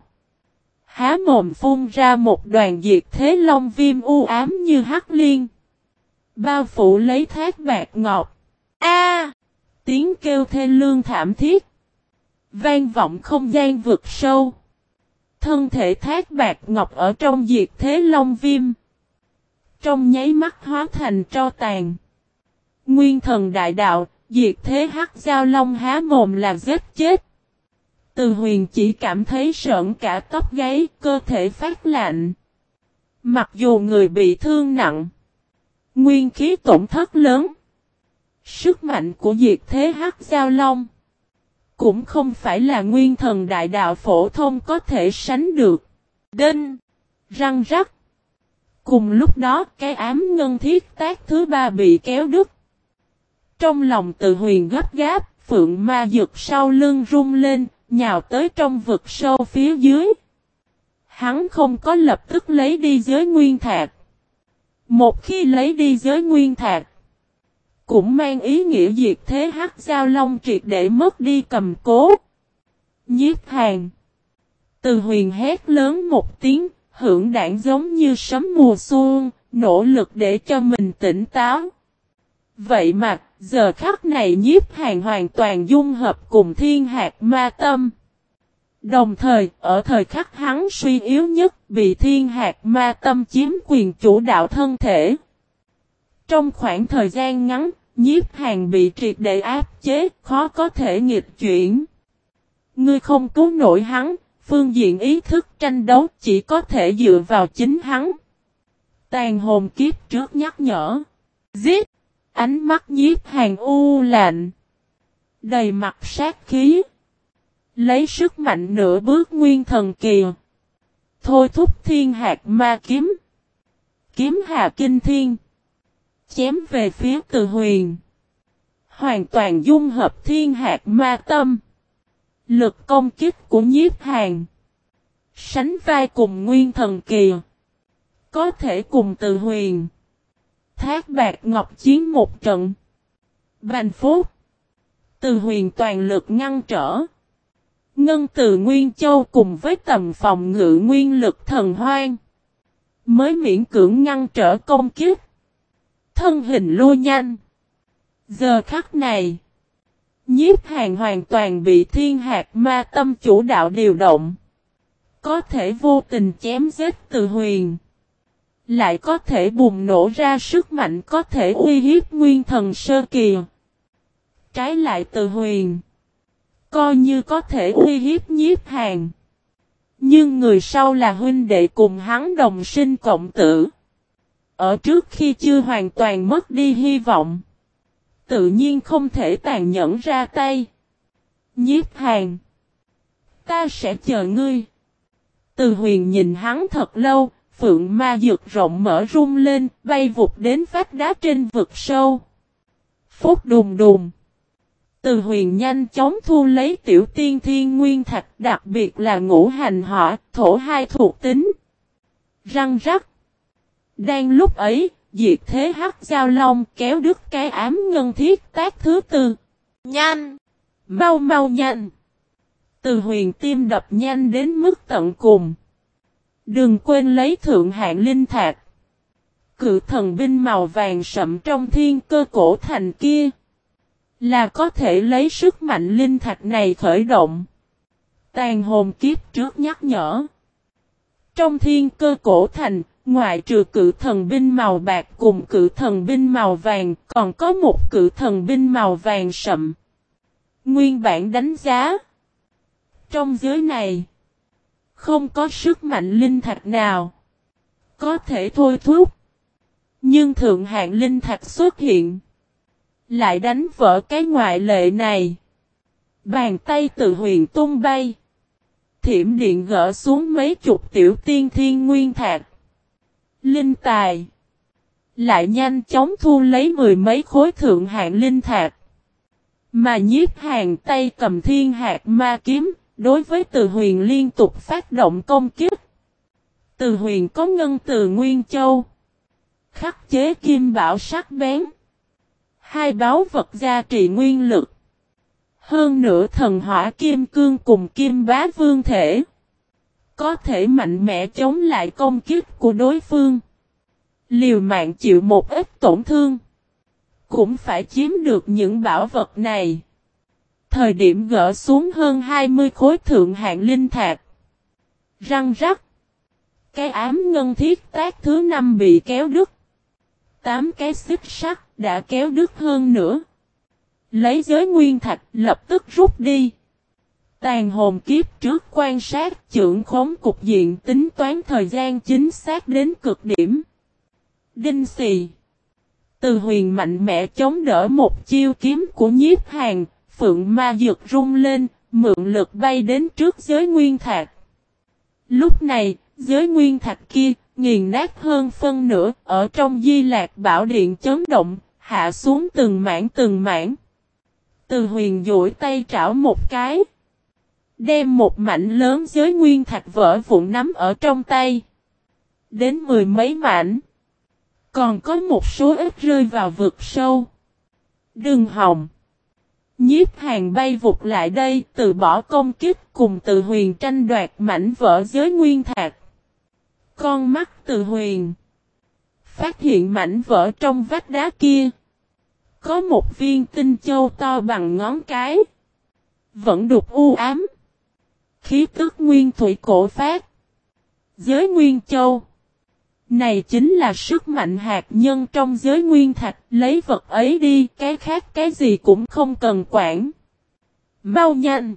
Há mồm phun ra một đoàn diệt thế long viêm u ám như hắc liên. Bao phủ lấy Thác Bạt Ngọc. A! Tiếng kêu thê lương thảm thiết. Vang vọng không gian vực sâu. Thân thể Thác Bạt Ngọc ở trong diệt thế long viêm. Trong nháy mắt hóa thành tro tàn. Nguyên thần đại đạo, diệt thế hắc giao long há mồm là giết chết. Từ huyền chỉ cảm thấy sợn cả tóc gáy, cơ thể phát lạnh. Mặc dù người bị thương nặng. Nguyên khí tổn thất lớn. Sức mạnh của diệt thế hắc giao long. Cũng không phải là nguyên thần đại đạo phổ thông có thể sánh được. Đinh. Răng rắc. Cùng lúc đó cái ám ngân thiết tác thứ ba bị kéo đứt. Trong lòng Từ huyền gấp gáp, phượng ma dược sau lưng rung lên, nhào tới trong vực sâu phía dưới. Hắn không có lập tức lấy đi giới nguyên thạch. Một khi lấy đi giới nguyên thạch, cũng mang ý nghĩa diệt thế hắc giao long triệt để mất đi cầm cố. Nhiếp Hàn. Từ huyền hét lớn một tiếng, hưởng đảng giống như sấm mùa xuân, nỗ lực để cho mình tỉnh táo. Vậy mà, giờ khắc này Nhiếp Hàn hoàn toàn dung hợp cùng thiên hạt ma tâm. Đồng thời, ở thời khắc hắn suy yếu nhất, bị thiên hạt ma tâm chiếm quyền chủ đạo thân thể. Trong khoảng thời gian ngắn, Nhiếp Hàn bị triệt để áp chế, khó có thể nghịch chuyển. Ngươi không cứu nổi hắn, phương diện ý thức tranh đấu chỉ có thể dựa vào chính hắn. Tàn hồn kiếp trước nhắc nhở. Giết! Ánh mắt Nhiếp Hàn u lạnh. Đầy mặt sát khí. Lấy sức mạnh nửa bước nguyên thần kỳ. Thôi thúc thiên hạt ma kiếm. Kiếm hà kinh thiên. Chém về phía Từ huyền. hoàn toàn dung hợp thiên hạt ma tâm. Lực công kích của Nhiếp Hàn sánh vai cùng Nguyên Thần Kỳ. Có thể cùng Từ Huyền, Thác Bạt Ngọc chiến một trận. Bành phúc. Từ Huyền toàn lực ngăn trở. Ngân Từ Nguyên Châu cùng với tầm phòng ngự nguyên lực thần hoang, mới miễn cưỡng ngăn trở công kích. Thân hình lôi nhanh. Giờ khắc này, Nhiếp Hàn hoàn toàn bị thiên hạt ma tâm chủ đạo điều động. Có thể vô tình chém giết Từ Huyền, lại có thể bùng nổ ra sức mạnh có thể uy hiếp Nguyên Thần Sơ Kỳ. Trái lại Từ Huyền, coi như có thể uy hiếp Nhiếp Hàn, nhưng người sau là huynh đệ cùng hắn đồng sinh cộng tử. Ở trước khi chưa hoàn toàn mất đi hy vọng, tự nhiên không thể tàn nhẫn ra tay. Nhiếp Hàn, ta sẽ chờ ngươi. Từ Huyền nhìn hắn thật lâu, phượng ma dược rộng mở rung lên, bay vụt đến vách đá trên vực sâu. Phốt đùng đùng. Từ Huyền nhanh chóng thu lấy tiểu tiên thiên nguyên thạch, đặc biệt là ngũ hành hỏa, thổ hai thuộc tính. Răng rắc. Đang lúc ấy, Diệt Thế Hắc Giao Long kéo đứt cái ám ngân thiết tác thứ tư. Nhanh! Mau mau nhanh! Từ Huyền tim đập nhanh đến mức tận cùng. Đừng quên lấy thượng hạng linh thạch. Cự thần binh màu vàng sậm trong thiên cơ cổ thành kia, là có thể lấy sức mạnh linh thạch này khởi động. Tàn hồn kiếp trước nhắc nhở. Trong thiên cơ cổ thành, ngoại trừ cự thần binh màu bạc cùng cự thần binh màu vàng, còn có một cự thần binh màu vàng sậm. Nguyên bản đánh giá, trong giới này, không có sức mạnh linh thạch nào có thể thôi thúc. Nhưng thượng hạng linh thạch xuất hiện, lại đánh vỡ cái ngoại lệ này. Bàn tay Từ Huyền tung bay, thiểm điện gỡ xuống mấy chục tiểu tiên thiên nguyên thạch. Linh tài lại nhanh chóng thu lấy mười mấy khối thượng hạng linh thạch. Mà Nhiếp Hàn tay cầm thiên hạt ma kiếm, đối với Từ Huyền liên tục phát động công kích. Từ Huyền có ngân từ Nguyên Châu, khắc chế kim bảo sắc bén, hai báu vật gia trì nguyên lực. Hơn nữa thần hỏa kim cương cùng kim bá vương thể, có thể mạnh mẽ chống lại công kích của đối phương. Liều mạng chịu một ít tổn thương, cũng phải chiếm được những bảo vật này. Thời điểm gỡ xuống hơn hai mươi khối thượng hạng linh thạch. Răng rắc. Cái ám ngân thiết tác thứ năm bị kéo đứt. Tám cái xích sắt đã kéo đứt hơn nữa. Lấy giới nguyên thạch lập tức rút đi. Tàn hồn kiếp trước quan sát trưởng khống cục diện, tính toán thời gian chính xác đến cực điểm. Đinh xì. Từ Huyền mạnh mẽ chống đỡ một chiêu kiếm của Nhiếp Hàn, phượng ma dược rung lên, mượn lực bay đến trước giới nguyên thạch. Lúc này, giới nguyên thạch kia, nghiền nát hơn phân nửa, ở trong Di Lạc Bảo Điện chấn động, hạ xuống từng mảng từng mảng. Từ Huyền duỗi tay trảo một cái, đem một mảnh lớn giới nguyên thạch vỡ vụn nắm ở trong tay. Đến mười mấy mảnh. Còn có một số ít rơi vào vực sâu. Đừng hòng. Nhiếp Hàn bay vụt lại đây, từ bỏ công kích, cùng Từ Huyền tranh đoạt mảnh vỡ giới nguyên thạch. Con mắt Từ Huyền phát hiện mảnh vỡ trong vách đá kia, có một viên tinh châu to bằng ngón cái, vẫn đục u ám, khí tức nguyên thủy cổ phát. Giới nguyên châu này chính là sức mạnh hạt nhân trong giới nguyên thạch, lấy vật ấy đi, cái khác cái gì cũng không cần quản. Mau nhanh.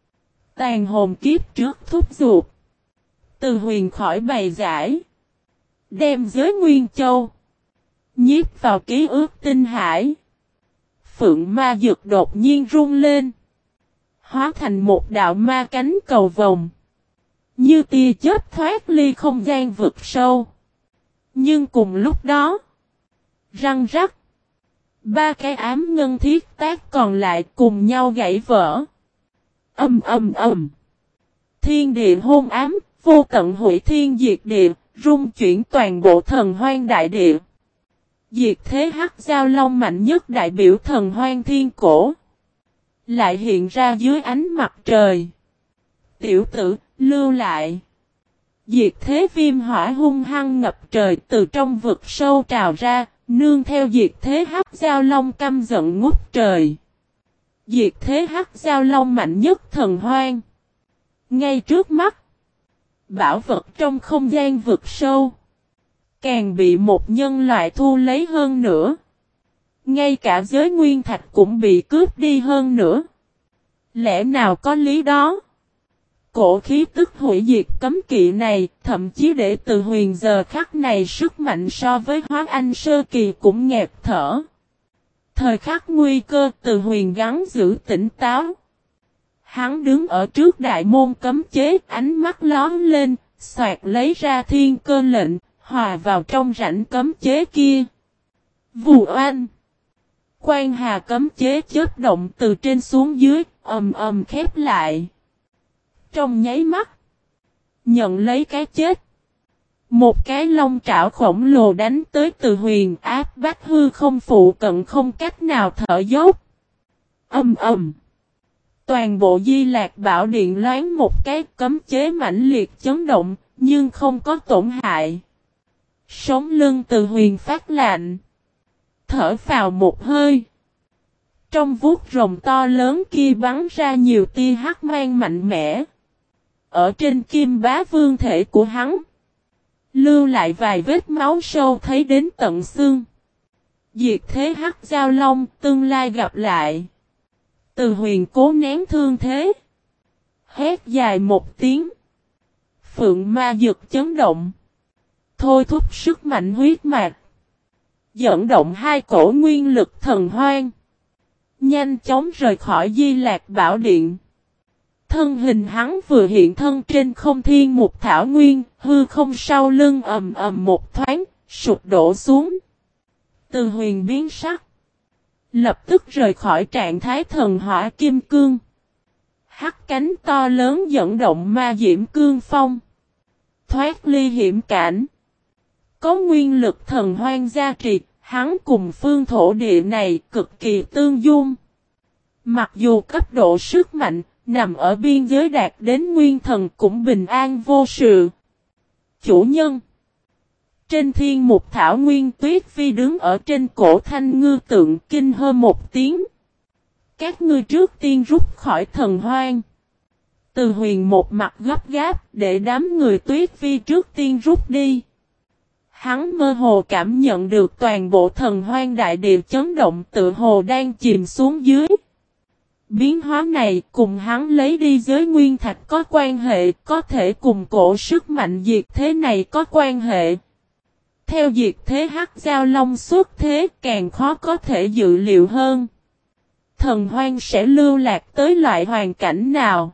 Tàn hồn kiếp trước thúc giục. Từ Huyền khỏi bày giải, đem giới nguyên châu nhiếp vào ký ức tinh hải. Phượng ma dược đột nhiên rung lên, hóa thành một đạo ma cánh cầu vồng, như tia chớp thoát ly không gian vực sâu. Nhưng cùng lúc đó, răng rắc, Ba cái ám ngân thiết tác còn lại cùng nhau gãy vỡ. Âm âm âm. Thiên địa hôn ám, vô tận hủy thiên diệt địa, rung chuyển toàn bộ thần hoang đại địa. Diệt thế hắc giao long mạnh nhất đại biểu thần hoang thiên cổ. Lại hiện ra dưới ánh mặt trời. Tiểu tử, lưu lại. Diệt thế viêm hỏa hung hăng ngập trời từ trong vực sâu trào ra, nương theo diệt thế hắc giao long căm giận ngút trời. Diệt thế hắc giao long mạnh nhất thần hoang. Ngay trước mắt, bảo vật trong không gian vực sâu, càng bị một nhân loại thu lấy hơn nữa. Ngay cả giới nguyên thạch cũng bị cướp đi hơn nữa. Lẽ nào có lý đó? Cổ khí tức hủy diệt cấm kỵ này, thậm chí để từ huyền giờ khắc này sức mạnh so với hóa anh sơ kỳ cũng nghẹt thở. Thời khắc nguy cơ từ huyền gắng giữ tỉnh táo. Hắn đứng ở trước đại môn cấm chế, ánh mắt lóm lên, xoạt lấy ra thiên cơ lệnh, hòa vào trong rãnh cấm chế kia. Vù oanh! Quan hà cấm chế chớp động từ trên xuống dưới, ầm ầm khép lại. Trong nháy mắt, nhận lấy cái chết. Một cái long trảo khổng lồ đánh tới từ huyền, áp bách hư không phụ cận không cách nào thở dốc. Ầm ầm. Toàn bộ Di Lạc Bảo Điện loáng một cái, cấm chế mãnh liệt chấn động, nhưng không có tổn hại. Sống lưng từ huyền phát lạnh. Thở phào một hơi. Trong vuốt rồng to lớn kia bắn ra nhiều tia hắc mang mạnh mẽ. Ở trên kim bá vương thể của hắn, lưu lại vài vết máu sâu thấy đến tận xương. Diệt thế hắc giao long, tương lai gặp lại. Từ huyền cố nén thương thế. Hét dài một tiếng. Phượng ma dực chấn động. Thôi thúc sức mạnh huyết mạch. Dẫn động hai cổ nguyên lực thần hoang. Nhanh chóng rời khỏi Di Lạc Bảo Điện. Thân hình hắn vừa hiện thân trên không thiên mục thảo nguyên, hư không sau lưng ầm ầm một thoáng, sụp đổ xuống. Từ huyền biến sắc. Lập tức rời khỏi trạng thái thần hỏa kim cương. Hắc cánh to lớn dẫn động ma diễm cương phong. Thoát ly hiểm cảnh. Có nguyên lực thần hoang gia trì, hắn cùng phương thổ địa này cực kỳ tương dung. Mặc dù cấp độ sức mạnh, nằm ở biên giới đạt đến nguyên thần cũng bình an vô sự. Chủ nhân. Trên thiên mục thảo nguyên Tuyết Phi đứng ở trên cổ thanh ngư tượng kinh hơ một tiếng. Các ngươi trước tiên rút khỏi thần hoang. Từ huyền một mặt gấp gáp để đám người Tuyết Phi trước tiên rút đi. Hắn mơ hồ cảm nhận được toàn bộ thần hoang đại địa chấn động tự hồ đang chìm xuống dưới. Biến hóa này cùng hắn lấy đi giới nguyên thạch có quan hệ, có thể cùng cổ sức mạnh diệt thế này có quan hệ. Theo diệt thế hắc giao long xuất thế càng khó có thể dự liệu hơn. Thần hoang sẽ lưu lạc tới loại hoàn cảnh nào?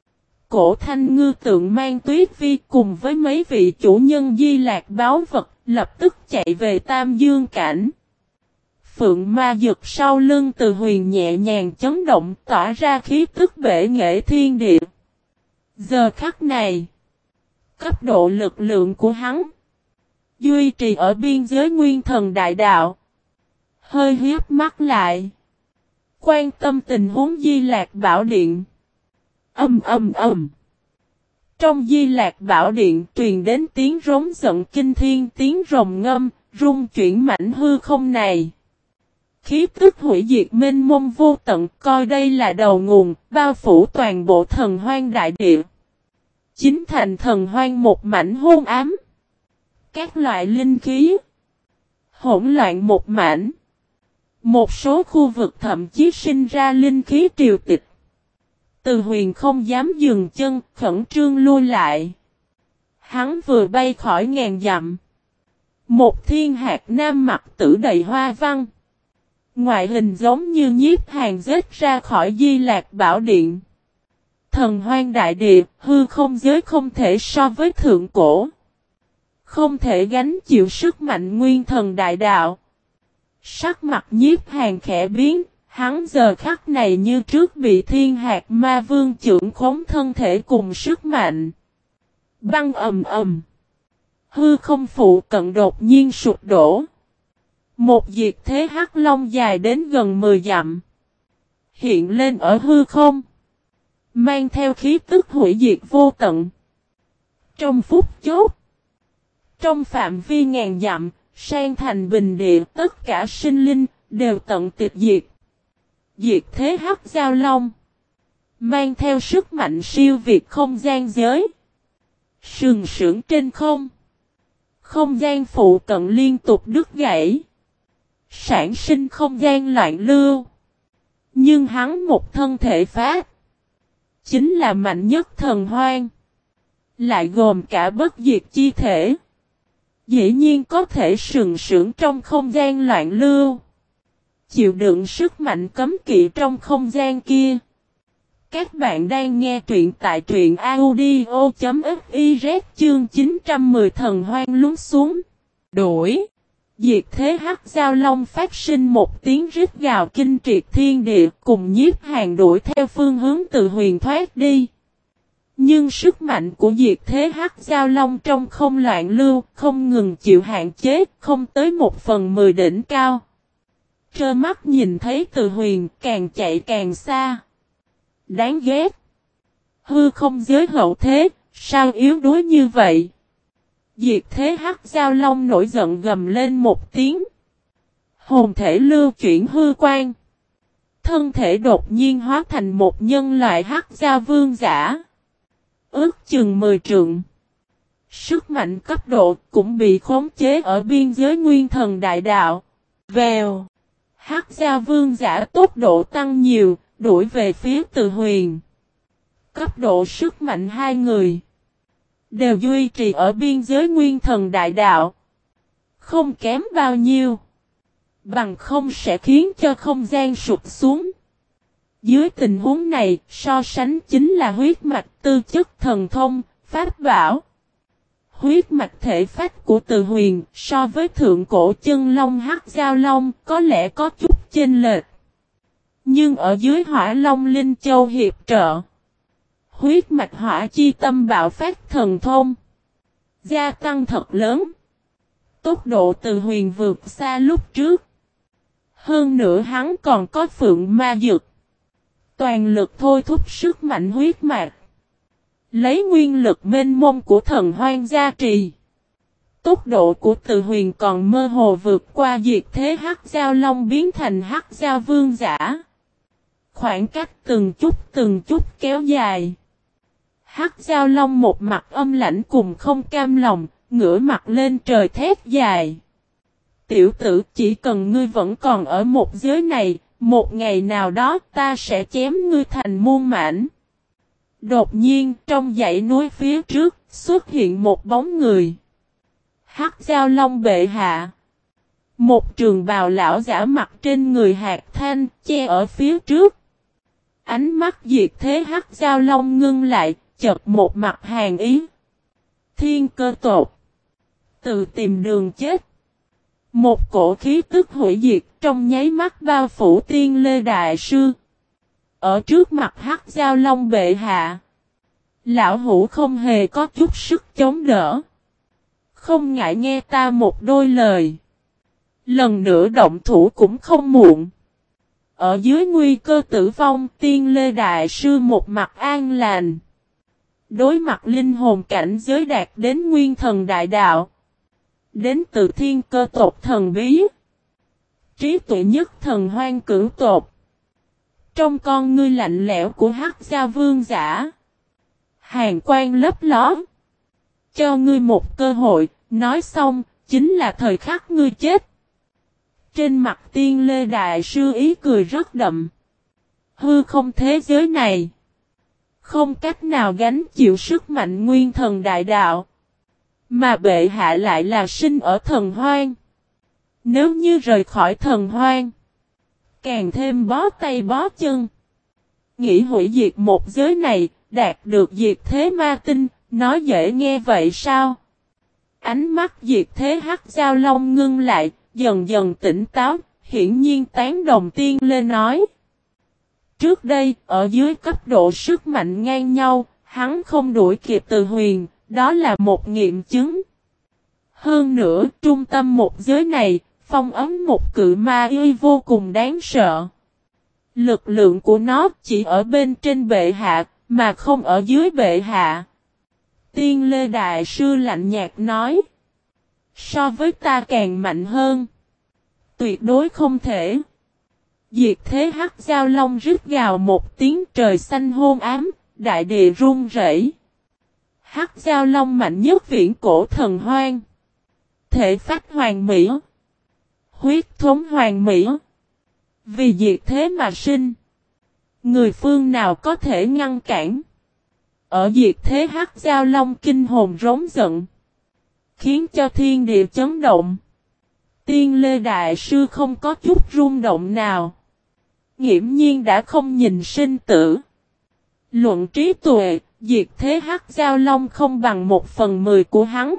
Cổ thanh ngư tượng mang Tuyết Vi cùng với mấy vị chủ nhân Di Lạc báo vật lập tức chạy về Tam Dương Cảnh. Phượng ma dực sau lưng từ huyền nhẹ nhàng chấn động tỏa ra khí tức bể nghệ thiên địa. Giờ khắc này, cấp độ lực lượng của hắn duy trì ở biên giới nguyên thần đại đạo. Hơi hiếp mắt lại. Quan tâm tình huống Di Lạc Bảo Điện. Âm âm âm. Trong Di Lạc Bảo Điện truyền đến tiếng rống giận kinh thiên, tiếng rồng ngâm, rung chuyển mảnh hư không này. Khí tức hủy diệt mênh mông vô tận, coi đây là đầu nguồn, bao phủ toàn bộ thần hoang đại địa. Chính thành thần hoang một mảnh hôn ám. Các loại linh khí hỗn loạn một mảnh. Một số khu vực thậm chí sinh ra linh khí triều tịch. Từ huyền không dám dừng chân, khẩn trương lui lại. Hắn vừa bay khỏi ngàn dặm. Một thiên hạt nam mặc tử đầy hoa văn. Ngoại hình giống như nhiếp hàng rết ra khỏi Di Lạc Bảo Điện. Thần hoang đại địa, hư không giới không thể so với thượng cổ. Không thể gánh chịu sức mạnh nguyên thần đại đạo. Sắc mặt Nhiếp Hàn khẽ biến, hắn giờ khắc này như trước bị thiên hạt ma vương chưởng khống thân thể cùng sức mạnh. Băng ầm ầm. Hư không phụ cận đột nhiên sụp đổ. Một diệt thế hắc long dài đến gần mười dặm. Hiện lên ở hư không. Mang theo khí tức hủy diệt vô tận. Trong phút chốc. Trong phạm vi ngàn dặm, sang thành bình địa tất cả sinh linh đều tận tịch diệt. Diệt thế hắc giao long. Mang theo sức mạnh siêu việt không gian giới. Sừng sững trên không. Không gian phụ cận liên tục đứt gãy. Sản sinh không gian loạn lưu. Nhưng hắn một thân thể phát. Chính là mạnh nhất thần hoang. Lại gồm cả bất diệt chi thể. Dĩ nhiên có thể sừng sững trong không gian loạn lưu. Chịu đựng sức mạnh cấm kỵ trong không gian kia. Các bạn đang nghe truyện tại truyện audio chấm fiz chương chín trăm mười thần hoang lún xuống. Đổi. Diệt thế hắc giao long phát sinh một tiếng rít gào kinh triệt thiên địa cùng Nhiếp Hàn đuổi theo phương hướng từ huyền thoát đi. Nhưng sức mạnh của diệt thế hắc giao long trong không loạn lưu không ngừng chịu hạn chế không tới một phần mười đỉnh cao. Trơ mắt nhìn thấy từ huyền càng chạy càng xa. Đáng ghét. Hư không giới hậu thế, sao yếu đuối như vậy? Diệt thế hắc giao long nổi giận gầm lên một tiếng. Hồn thể lưu chuyển hư quan. Thân thể đột nhiên hóa thành một nhân loại hắc giao vương giả. Ước chừng mười trượng. Sức mạnh cấp độ cũng bị khống chế ở biên giới nguyên thần đại đạo. Vèo. Hắc giao vương giả tốc độ tăng nhiều, đuổi về phía Từ Huyền. Cấp độ sức mạnh hai người đều duy trì ở biên giới nguyên thần đại đạo. Không kém bao nhiêu. Bằng không sẽ khiến cho không gian sụp xuống. Dưới tình huống này, so sánh chính là huyết mạch tư chất thần thông, pháp bảo. Huyết mạch thể phách của Từ Huyền so với thượng cổ chân long hắc giao long có lẽ có chút chênh lệch. Nhưng ở dưới hỏa long linh châu hiệp trợ. Huyết mạch hỏa chi tâm bạo phát thần thông. Gia tăng thật lớn. Tốc độ Từ Huyền vượt xa lúc trước. Hơn nữa hắn còn có phượng ma dược. Toàn lực thôi thúc sức mạnh huyết mạch. Lấy nguyên lực mênh mông của thần hoang gia trì. Tốc độ của Từ Huyền còn mơ hồ vượt qua diệt thế hắc giao long biến thành hắc giao vương giả. Khoảng cách từng chút từng chút kéo dài. Hắc giao long một mặt âm lãnh cùng không cam lòng, ngửa mặt lên trời thét dài. Tiểu tử, chỉ cần ngươi vẫn còn ở một giới này, một ngày nào đó ta sẽ chém ngươi thành muôn mảnh. Đột nhiên trong dãy núi phía trước xuất hiện một bóng người. Hắc giao long bệ hạ. Một trường bào lão giả mặt trên người hạt thanh che ở phía trước. Ánh mắt diệt thế hắc giao long ngưng lại, chợt một mặt hàn ý. Thiên cơ tột. Tự tìm đường chết. Một cổ khí tức hủy diệt trong nháy mắt bao phủ Tiên Lê Đại Sư. Ở trước mặt hắc giao long bệ hạ. Lão hủ không hề có chút sức chống đỡ. Không ngại nghe ta một đôi lời. Lần nữa động thủ cũng không muộn. Ở dưới nguy cơ tử vong, Tiên Lê Đại Sư một mặt an lành. Đối mặt linh hồn cảnh giới đạt đến nguyên thần đại đạo. Đến từ thiên cơ tộc thần bí. Trí tuệ nhất thần hoang cửu tộc. Trong con ngươi lạnh lẽo của hắc giao vương giả. Hàn quang lấp ló. Cho ngươi một cơ hội, nói xong, chính là thời khắc ngươi chết. Trên mặt Tiên Lê Đại Sư ý cười rất đậm. Hư không thế giới này. Không cách nào gánh chịu sức mạnh nguyên thần đại đạo. Mà bệ hạ lại là sinh ở thần hoang. Nếu như rời khỏi thần hoang. Càng thêm bó tay bó chân. Nghĩ hủy diệt một giới này. Đạt được diệt thế ma tinh. Nói dễ nghe vậy sao? Ánh mắt diệt thế hắc giao long ngưng lại. Dần dần tỉnh táo. hiển nhiên tán đồng Tiên Lê nói. Trước đây, ở dưới cấp độ sức mạnh ngang nhau, hắn không đuổi kịp Từ Huyền, đó là một nghiệm chứng. Hơn nữa, trung tâm một giới này, phong ấn một cự ma uy vô cùng đáng sợ. Lực lượng của nó chỉ ở bên trên bệ hạ, mà không ở dưới bệ hạ. Tiên Lê Đại Sư lạnh nhạt nói. So với ta càng mạnh hơn. Tuyệt đối không thể. Diệt thế hắc giao long rít gào một tiếng, trời xanh hôn ám, đại địa rung rẩy. Hắc giao long mạnh nhất viễn cổ thần hoang. Thể phách hoàng mỹ. Huyết thống hoàng mỹ. Vì diệt thế mà sinh. Người phương nào có thể ngăn cản. Ở diệt thế hắc giao long kinh hồn rống giận. Khiến cho thiên địa chấn động. Tiên Lê Đại Sư không có chút rung động nào. Nghiễm nhiên đã không nhìn sinh tử. Luận trí tuệ, diệt thế hắc giao long không bằng một phần mười của hắn.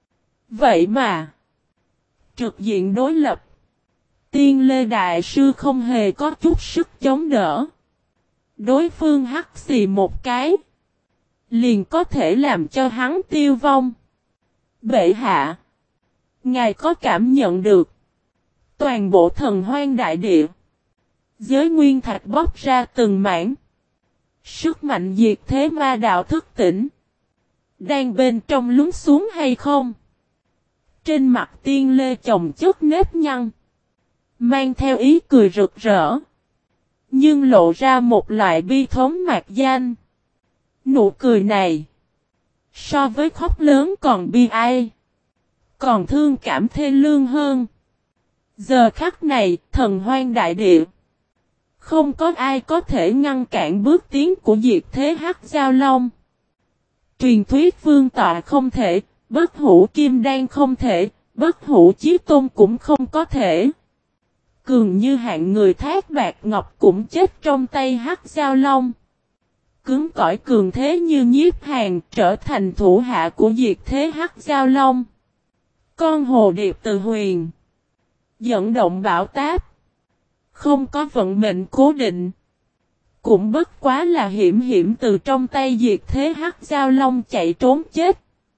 Vậy mà. Trực diện đối lập. Tiên Lê Đại Sư không hề có chút sức chống đỡ. Đối phương hắt xì một cái. Liền có thể làm cho hắn tiêu vong. Bệ hạ. Ngài có cảm nhận được. Toàn bộ thần hoang đại địa. Giới nguyên thạch bóc ra từng mảng. Sức mạnh diệt thế ma đạo thức tỉnh. Đang bên trong lún xuống hay không? Trên mặt Tiên Lê chồng chất nếp nhăn. Mang theo ý cười rực rỡ. Nhưng lộ ra một loại bi thống mạc danh. Nụ cười này. So với khóc lớn còn bi ai. Còn thương cảm thê lương hơn. Giờ khắc này, thần hoang đại địa. Không có ai có thể ngăn cản bước tiến của diệt thế hắc giao long. Truyền thuyết vương tọa không thể, bất hủ kim đan không thể, bất hủ chí tôn cũng không có thể. Cường như hạng người thác bạc ngọc cũng chết trong tay hắc giao long. Cứng cỏi cường thế như Nhiếp Hàn trở thành thủ hạ của diệt thế hắc giao long. Con hồ điệp Từ Huyền. Dẫn động bão táp. Không có vận mệnh cố định. Cũng bất quá là hiểm hiểm từ trong tay diệt thế hắc giao long chạy trốn chết.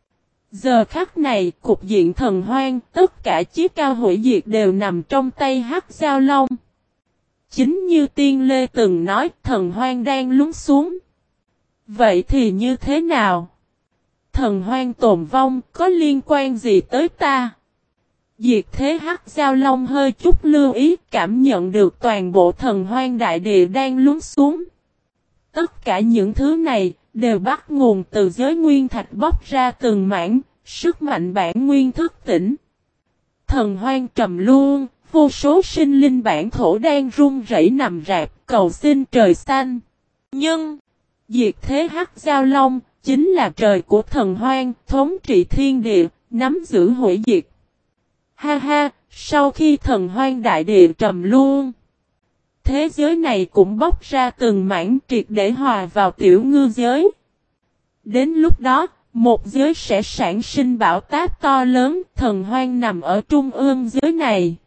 Giờ khắc này, cục diện thần hoang, tất cả chiếc cao hủy diệt đều nằm trong tay hắc giao long. Chính như Tiên Lê từng nói, thần hoang đang lún xuống. Vậy thì như thế nào? Thần hoang tồn vong, có liên quan gì tới ta? Diệt thế hắc giao long hơi chút lưu ý, cảm nhận được toàn bộ thần hoang đại địa đang lún xuống. Tất cả những thứ này, đều bắt nguồn từ giới nguyên thạch bóc ra từng mảng, sức mạnh bản nguyên thức tỉnh. Thần hoang trầm luân, vô số sinh linh bản thổ đang run rẩy nằm rạp, cầu xin trời xanh. Nhưng, diệt thế hắc giao long, chính là trời của thần hoang, thống trị thiên địa, nắm giữ hủy diệt. Ha ha, sau khi thần hoang đại địa trầm luân, thế giới này cũng bóc ra từng mảng triệt để hòa vào tiểu ngư giới. Đến lúc đó, một giới sẽ sản sinh bão táp to lớn, thần hoang nằm ở trung ương giới này.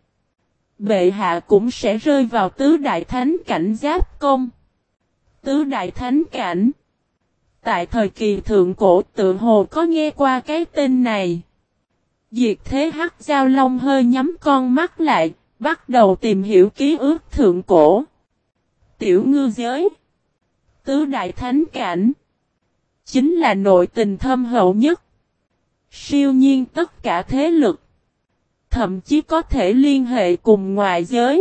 Bệ hạ cũng sẽ rơi vào tứ đại thánh cảnh giáp công. Tứ đại thánh cảnh. Tại thời kỳ thượng cổ tự hồ có nghe qua cái tên này. Diệt thế hắc giao long hơi nhắm con mắt lại, bắt đầu tìm hiểu ký ức thượng cổ. Tiểu ngư giới. Tứ đại thánh cảnh. Chính là nội tình thâm hậu nhất. Siêu nhiên tất cả thế lực. Thậm chí có thể liên hệ cùng ngoại giới.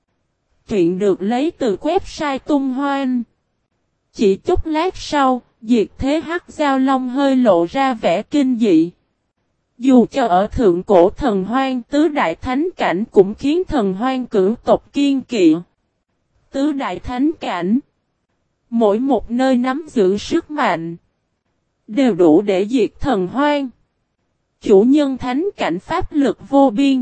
Truyện được lấy từ website Tung Hoan. Chỉ chút lát sau, diệt thế hắc giao long hơi lộ ra vẻ kinh dị. Dù cho ở thượng cổ thần hoang tứ đại thánh cảnh cũng khiến thần hoang cửu tộc kiên kỵ. Tứ đại thánh cảnh. Mỗi một nơi nắm giữ sức mạnh. Đều đủ để diệt thần hoang. Chủ nhân thánh cảnh pháp lực vô biên.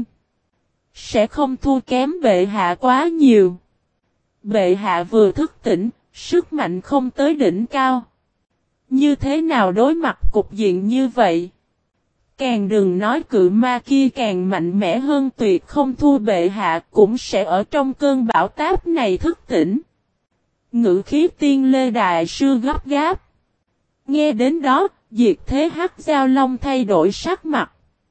Sẽ không thua kém bệ hạ quá nhiều. Bệ hạ vừa thức tỉnh, sức mạnh không tới đỉnh cao. Như thế nào đối mặt cục diện như vậy? Càng đừng nói cự ma kia càng mạnh mẽ hơn tuyệt không thua bệ hạ cũng sẽ ở trong cơn bão táp này thức tỉnh. Ngữ khí Tiên Lê Đại Sư gấp gáp. Nghe đến đó, Diệt Thế Hắc Giao Long thay đổi sắc mặt.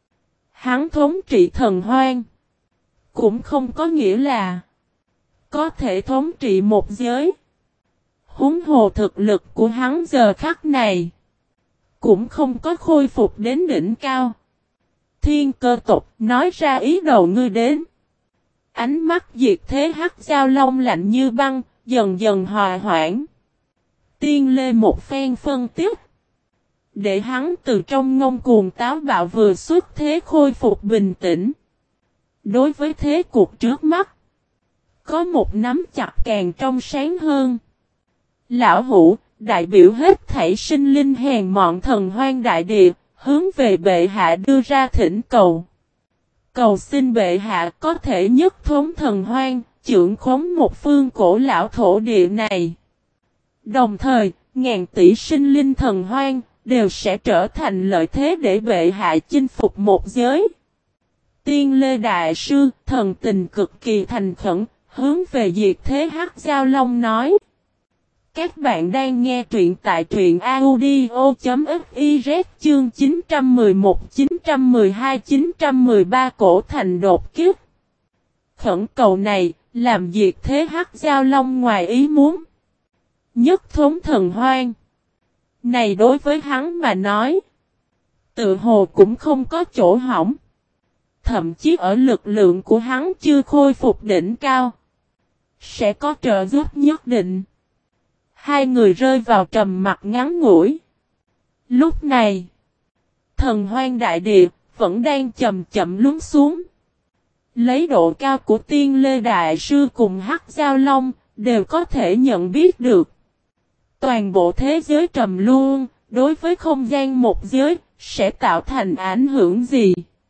Hắn thống trị thần hoang. Cũng không có nghĩa là có thể thống trị một giới. Huống hồ thực lực của hắn giờ khắc này cũng không có khôi phục đến đỉnh cao. Thiên Cơ tộc nói ra ý đồ ngươi đến. Ánh mắt Diệt Thế Hắc Giao Long lạnh như băng, dần dần hòa hoãn. Tiên Lê một phen phân tích. Để hắn từ trong ngông cuồng táo bạo vừa xuất thế khôi phục bình tĩnh. Đối với thế cuộc trước mắt, có một nắm chặt càng trong sáng hơn. Lão Hữu, đại biểu hết thảy sinh linh hèn mọn thần hoang đại địa, hướng về bệ hạ đưa ra thỉnh cầu. Cầu xin bệ hạ có thể nhất thống thần hoang, trưởng khống một phương cổ lão thổ địa này. Đồng thời, ngàn tỷ sinh linh thần hoang đều sẽ trở thành lợi thế để bệ hạ chinh phục một giới. Tiên Lê Đại Sư, thần tình cực kỳ thành khẩn, hướng về Diệt Thế Hắc Giao Long nói. Các bạn đang nghe truyện tại truyện audio.fiz chương chín trăm mười một, chín trăm mười hai, chín trăm mười ba cổ thành đột kiếp. Khẩn cầu này, làm Diệt Thế Hắc Giao Long ngoài ý muốn. Nhất thống thần hoang. Này đối với hắn mà nói, tự hồ cũng không có chỗ hỏng. Thậm chí ở lực lượng của hắn chưa khôi phục đỉnh cao, sẽ có trợ giúp nhất định. Hai người rơi vào trầm mặc ngắn ngủi. Lúc này, thần hoang đại địa vẫn đang chậm chậm lún xuống. Lấy độ cao của Tiên Lê Đại Sư cùng Hắc Giao Long đều có thể nhận biết được. Toàn bộ thế giới trầm luân, đối với không gian một giới, sẽ tạo thành ảnh hưởng gì?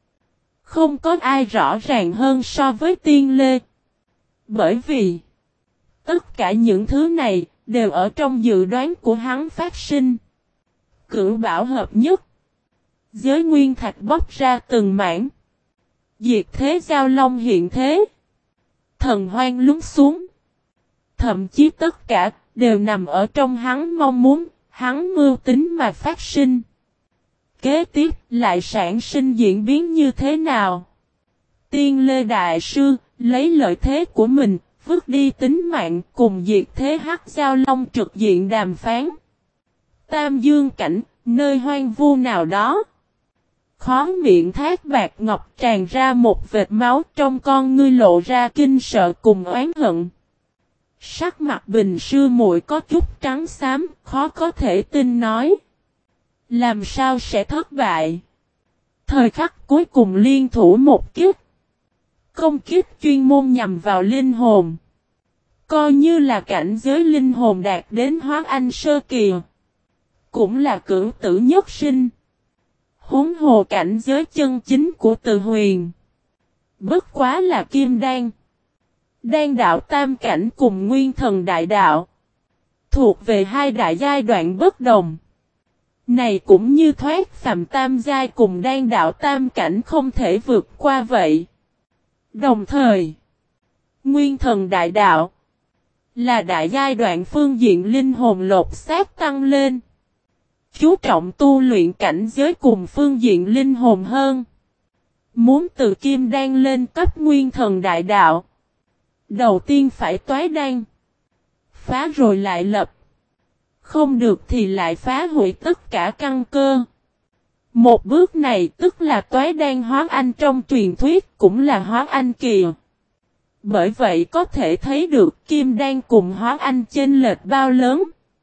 Không có ai rõ ràng hơn so với Tiên Lê. Bởi vì, tất cả những thứ này, đều ở trong dự đoán của hắn phát sinh. Cửu bảo hợp nhất. Giới nguyên thạch bóc ra từng mảng. Diệt Thế Giao Long hiện thế. Thần hoang lún xuống. Thậm chí tất cả đều nằm ở trong hắn mong muốn, hắn mưu tính mà phát sinh. Kế tiếp lại sản sinh diễn biến như thế nào? Tiên Lê Đại Sư lấy lợi thế của mình, vứt đi tính mạng cùng Diệt Thế Hắc Giao Long trực diện đàm phán. Tam Dương cảnh, nơi hoang vu nào đó. Khó miệng Thác Bạt Ngọc tràn ra một vệt máu trong con ngươi lộ ra kinh sợ cùng oán hận. Sắc mặt Bình Sư Muội có chút trắng xám, khó có thể tin nói. Làm sao sẽ thất bại? Thời khắc cuối cùng liên thủ một kiếp. Công kiếp chuyên môn nhằm vào linh hồn. Coi như là cảnh giới linh hồn đạt đến hóa anh sơ kỳ. Cũng là cửu tử nhất sinh. Huống hồ cảnh giới chân chính của Từ Huyền. Bất quá là kim đan. Đan đạo tam cảnh cùng nguyên thần đại đạo. Thuộc về hai đại giai đoạn bất đồng. Này cũng như thoát phàm tam giai cùng đan đạo tam cảnh không thể vượt qua vậy. Đồng thời, nguyên thần đại đạo là đại giai đoạn phương diện linh hồn lột xác tăng lên. Chú trọng tu luyện cảnh giới cùng phương diện linh hồn hơn. Muốn từ kim đan lên cấp nguyên thần đại đạo, đầu tiên phải toái đan. Phá rồi lại lập. Không được thì lại phá hủy tất cả căn cơ. Một bước này tức là toái đan hóa anh trong truyền thuyết cũng là hóa anh kỳ. Bởi vậy có thể thấy được kim đan cùng hóa anh chênh lệch bao lớn.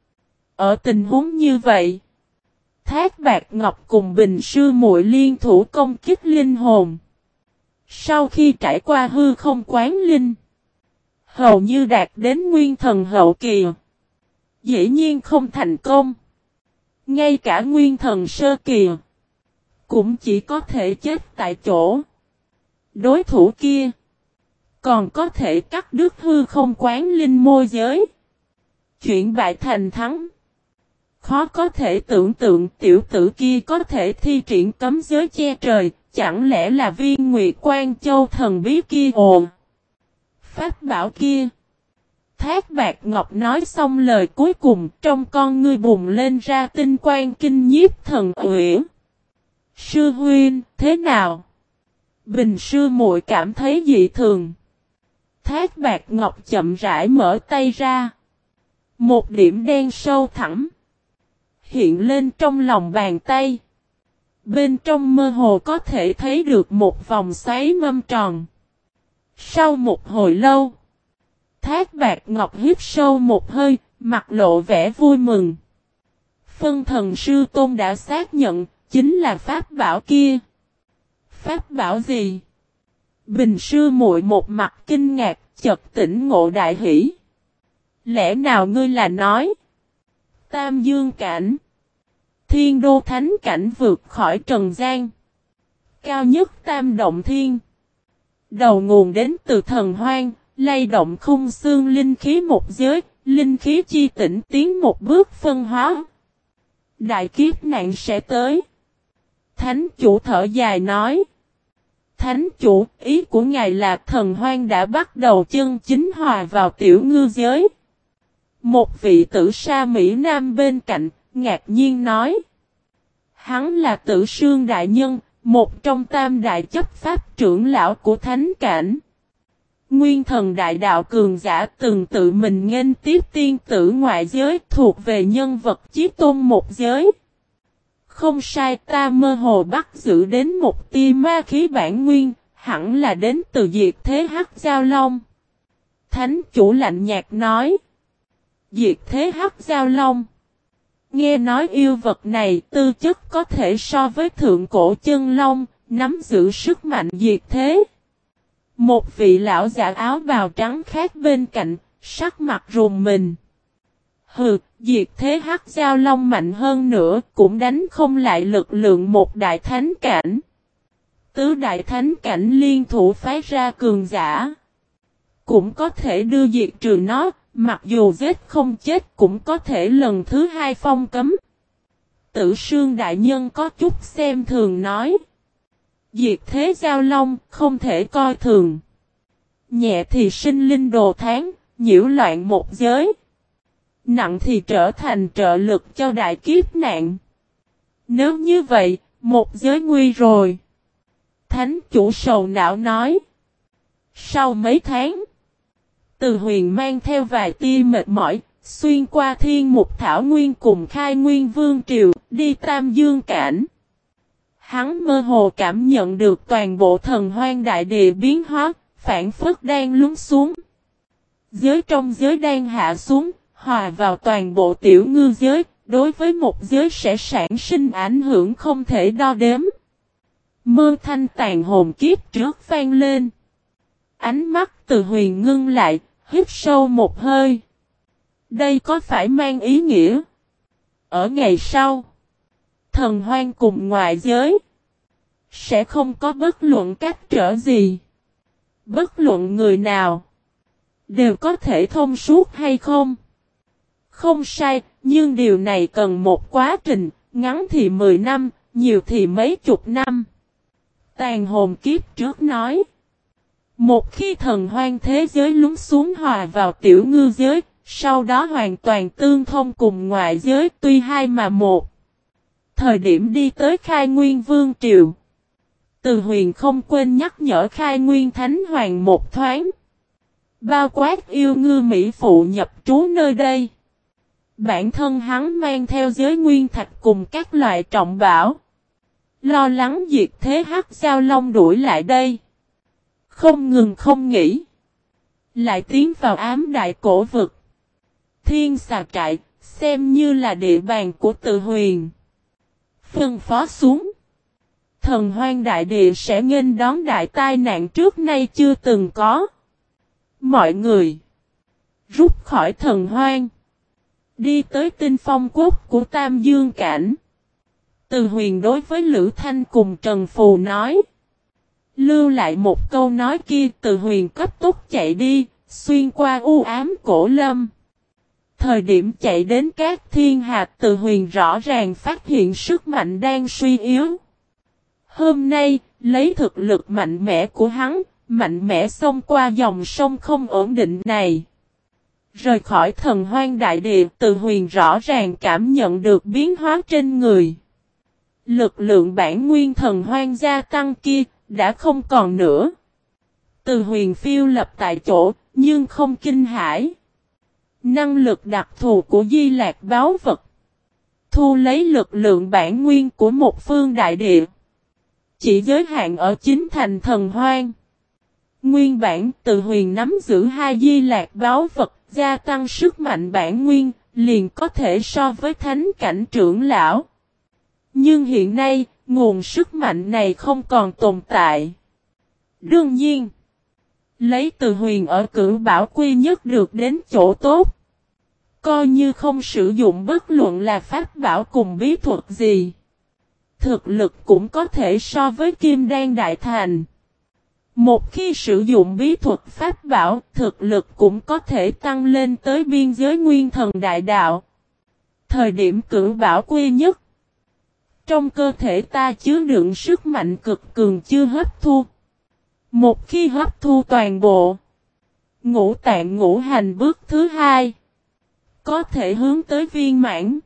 Ở tình huống như vậy, Thác Bạt Ngọc cùng Bình Sư Muội liên thủ công kích linh hồn. Sau khi trải qua hư không quán linh, hầu như đạt đến nguyên thần hậu kỳ. Dĩ nhiên không thành công. Ngay cả nguyên thần sơ kỳ cũng chỉ có thể chết tại chỗ. Đối thủ kia còn có thể cắt đứt hư không quán linh môi giới, chuyển bại thành thắng. Khó có thể tưởng tượng tiểu tử kia có thể thi triển cấm giới che trời, chẳng lẽ là viên Nguyệt Quan Châu thần bí kia ồn. Pháp bảo kia. Thác Bạt Ngọc nói xong lời cuối cùng, trong con ngươi bùng lên ra tinh quang kinh nhiếp thần uyển. Sư huynh, thế nào? Bình sư muội cảm thấy dị thường. Thác Bạt Ngọc chậm rãi mở tay ra. Một điểm đen sâu thẳm hiện lên trong lòng bàn tay. Bên trong mơ hồ có thể thấy được một vòng xoáy mâm tròn. Sau một hồi lâu, Thác Bạt Ngọc hít sâu một hơi, mặt lộ vẻ vui mừng. Phân thần sư tôn đã xác nhận, chính là pháp bảo kia. Pháp bảo gì? Bình sư muội một mặt kinh ngạc, chợt tỉnh ngộ đại hỷ. Lẽ nào ngươi là nói? Tam dương cảnh. Thiên đô thánh cảnh vượt khỏi trần gian. Cao nhất tam động thiên. Đầu nguồn đến từ thần hoang, lay động khung xương linh khí một giới, linh khí chi tỉnh tiến một bước phân hóa. Đại kiếp nạn sẽ tới. Thánh chủ thở dài nói. Thánh chủ, ý của ngài là thần hoang đã bắt đầu chân chính hòa vào tiểu ngư giới. Một vị tử sa Mỹ Nam bên cạnh, ngạc nhiên nói. Hắn là Tử Sương Đại Nhân, một trong tam đại chấp pháp trưởng lão của thánh cảnh. Nguyên thần đại đạo cường giả từng tự mình nghênh tiếp tiên tử ngoại giới thuộc về nhân vật chí tôn một giới. Không sai, ta mơ hồ bắt giữ đến một tia ma khí bản nguyên, hẳn là đến từ diệt thế hắc giao long. Thánh chủ lạnh nhạt nói. Diệt thế hắc giao long. Nghe nói yêu vật này tư chất có thể so với thượng cổ chân long, nắm giữ sức mạnh diệt thế. Một vị lão giả áo bào trắng khác bên cạnh, sắc mặt rùng mình. Hừ, diệt thế hắc giao long mạnh hơn nữa, cũng đánh không lại lực lượng một đại thánh cảnh. Tứ đại thánh cảnh liên thủ phái ra cường giả. Cũng có thể đưa diệt trừ nó, mặc dù giết không chết cũng có thể lần thứ hai phong cấm. Tử Sương Đại Nhân có chút xem thường nói. Diệt thế giao long không thể coi thường. Nhẹ thì sinh linh đồ tháng, nhiễu loạn một giới. Nặng thì trở thành trợ lực cho đại kiếp nạn. Nếu như vậy, một giới nguy rồi. Thánh chủ sầu não nói. Sau mấy tháng, Từ Huyền mang theo vài tia mệt mỏi, xuyên qua thiên mục thảo nguyên cùng khai nguyên vương triều, đi Tam Dương Cảnh. Hắn mơ hồ cảm nhận được toàn bộ thần hoang đại địa biến hóa, phản phất đang lún xuống. Giới trong giới đang hạ xuống, hòa vào toàn bộ tiểu ngư giới, đối với một giới sẽ sản sinh ảnh hưởng không thể đo đếm. Mơ thanh tàn hồn kiếp trước vang lên. Ánh mắt Từ Huyền ngưng lại, hít sâu một hơi. Đây có phải mang ý nghĩa? Ở ngày sau, thần hoang cùng ngoại giới sẽ không có bất luận cách trở gì. Bất luận người nào đều có thể thông suốt hay không? Không sai, nhưng điều này cần một quá trình, ngắn thì mười năm, nhiều thì mấy chục năm. Tàn hồn kiếp trước nói. Một khi thần hoang thế giới lún xuống hòa vào tiểu ngư giới, sau đó hoàn toàn tương thông cùng ngoại giới tuy hai mà một. Thời điểm đi tới khai nguyên vương triều, Từ Huyền không quên nhắc nhở khai nguyên thánh hoàng một thoáng. Bao quát yêu ngư Mỹ phụ nhập trú nơi đây. Bản thân hắn mang theo giới nguyên thạch cùng các loại trọng bảo. Lo lắng diệt thế hắc giao long đuổi lại đây. Không ngừng không nghỉ. Lại tiến vào ám đại cổ vực. Thiên xà trại, xem như là địa bàn của Từ Huyền. Phân phó xuống. Thần hoang đại địa sẽ nghênh đón đại tai nạn trước nay chưa từng có. Mọi người rút khỏi thần hoang. Đi tới tinh phong quốc của Tam Dương Cảnh. Từ Huyền đối với Lữ Thanh cùng Trần Phù nói. Lưu lại một câu nói kia, Từ Huyền cấp tốc chạy đi, xuyên qua u ám cổ lâm. Thời điểm chạy đến các thiên hạt, Từ Huyền rõ ràng phát hiện sức mạnh đang suy yếu. Hôm nay, lấy thực lực mạnh mẽ của hắn, mạnh mẽ xông qua dòng sông không ổn định này. Rời khỏi thần hoang đại địa, Từ Huyền rõ ràng cảm nhận được biến hóa trên người. Lực lượng bản nguyên thần hoang gia tăng kia, đã không còn nữa. Từ Huyền phiêu lập tại chỗ, nhưng không kinh hãi. Năng lực đặc thù của Di Lạc báu vật. Thu lấy lực lượng bản nguyên của một phương đại địa. Chỉ giới hạn ở chính thành thần hoang. Nguyên bản Từ Huyền nắm giữ hai Di Lạc báu vật, gia tăng sức mạnh bản nguyên, liền có thể so với thánh cảnh trưởng lão. Nhưng hiện nay, nguồn sức mạnh này không còn tồn tại. Đương nhiên, lấy Từ Huyền ở Cửu Bảo Quy nhất được đến chỗ tốt. Coi như không sử dụng bất luận là pháp bảo cùng bí thuật gì. Thực lực cũng có thể so với Kim Đan Đại Thành. Một khi sử dụng bí thuật pháp bảo, thực lực cũng có thể tăng lên tới biên giới nguyên thần đại đạo. Thời điểm Cửu Bảo Quy nhất, trong cơ thể ta chứa đựng sức mạnh cực cường chưa hấp thu. Một khi hấp thu toàn bộ, ngũ tạng ngũ hành bước thứ hai, có thể hướng tới viên mãn.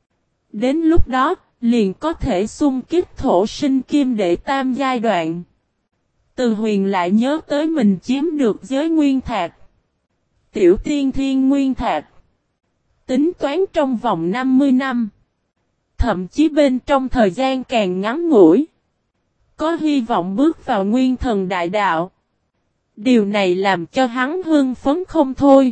Đến lúc đó, liền có thể xung kích thổ sinh kim đệ tam giai đoạn. Từ Huyền lại nhớ tới mình chiếm được giới nguyên thạch. Tiểu tiên thiên nguyên thạch. Tính toán trong vòng năm mươi năm. Thậm chí bên trong thời gian càng ngắn ngủi. Có hy vọng bước vào nguyên thần đại đạo. Điều này làm cho hắn hưng phấn không thôi.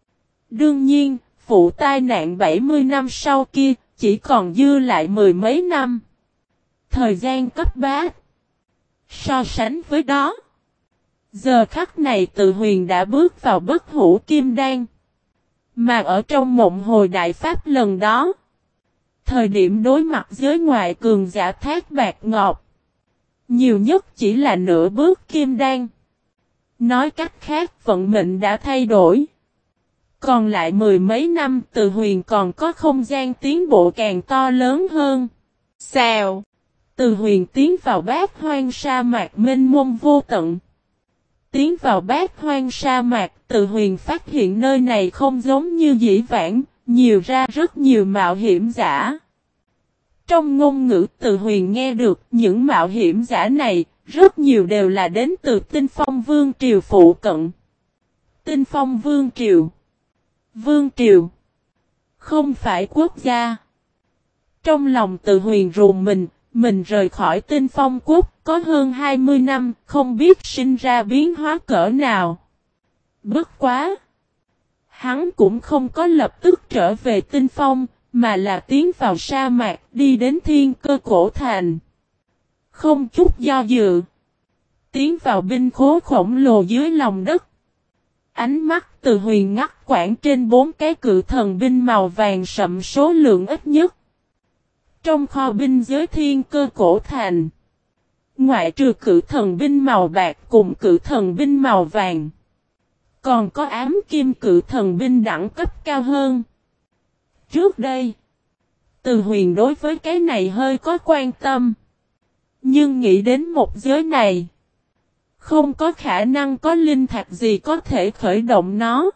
Đương nhiên, vụ tai nạn bảy mươi năm sau kia, chỉ còn dư lại mười mấy năm. Thời gian cấp bát. So sánh với đó, giờ khắc này Từ Huyền đã bước vào bất hủ kim đan. Mà ở trong mộng hồi đại pháp lần đó, thời điểm đối mặt giới ngoại cường giả Thác Bạt Ngọc, nhiều nhất chỉ là nửa bước kim đan. Nói cách khác, vận mệnh đã thay đổi. Còn lại mười mấy năm, Từ Huyền còn có không gian tiến bộ càng to lớn hơn. Xèo! Từ Huyền tiến vào bát hoang sa mạc mênh mông vô tận. Tiến vào bát hoang sa mạc, Từ Huyền phát hiện nơi này không giống như dĩ vãng, nhiều ra rất nhiều mạo hiểm giả. Trong ngôn ngữ Từ Huyền nghe được những mạo hiểm giả này, rất nhiều đều là đến từ Tinh Phong Vương Triều phụ cận. Tinh Phong Vương Triều. Vương Triều. Không phải quốc gia. Trong lòng Từ Huyền rùng mình, mình rời khỏi Tinh Phong Quốc có hơn hai mươi năm, không biết sinh ra biến hóa cỡ nào. Bất quá! Hắn cũng không có lập tức trở về Tinh Phong, mà là tiến vào sa mạc đi đến Thiên Cơ Cổ Thành. Không chút do dự. Tiến vào binh khố khổng lồ dưới lòng đất. Ánh mắt Từ Huyền ngắt quãng trên bốn cái cự thần binh màu vàng sậm số lượng ít nhất. Trong kho binh giới Thiên Cơ Cổ Thành, ngoại trừ cự thần binh màu bạc cùng cự thần binh màu vàng, còn có ám kim cự thần binh đẳng cấp cao hơn. Trước đây, Từ Huyền đối với cái này hơi có quan tâm. Nhưng nghĩ đến một giới này, không có khả năng có linh thạch gì có thể khởi động nó.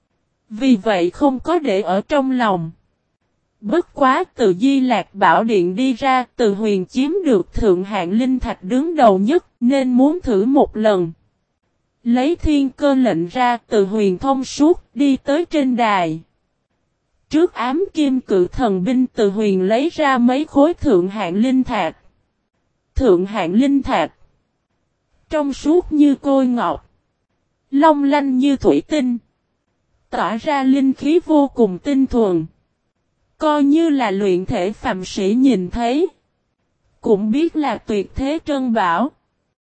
Vì vậy không có để ở trong lòng. Bất quá từ Di Lạc Bảo Điện đi ra, Từ Huyền chiếm được thượng hạng linh thạch đứng đầu nhất, nên muốn thử một lần. Lấy thiên cơ lệnh ra, Từ Huyền thông suốt, đi tới trên đài. Trước ám kim cự thần binh, Từ Huyền lấy ra mấy khối thượng hạng linh thạch. Thượng hạng linh thạch, trong suốt như côi ngọc, long lanh như thủy tinh, tỏa ra linh khí vô cùng tinh thuần. Coi như là luyện thể phàm sĩ nhìn thấy, cũng biết là tuyệt thế trân bảo.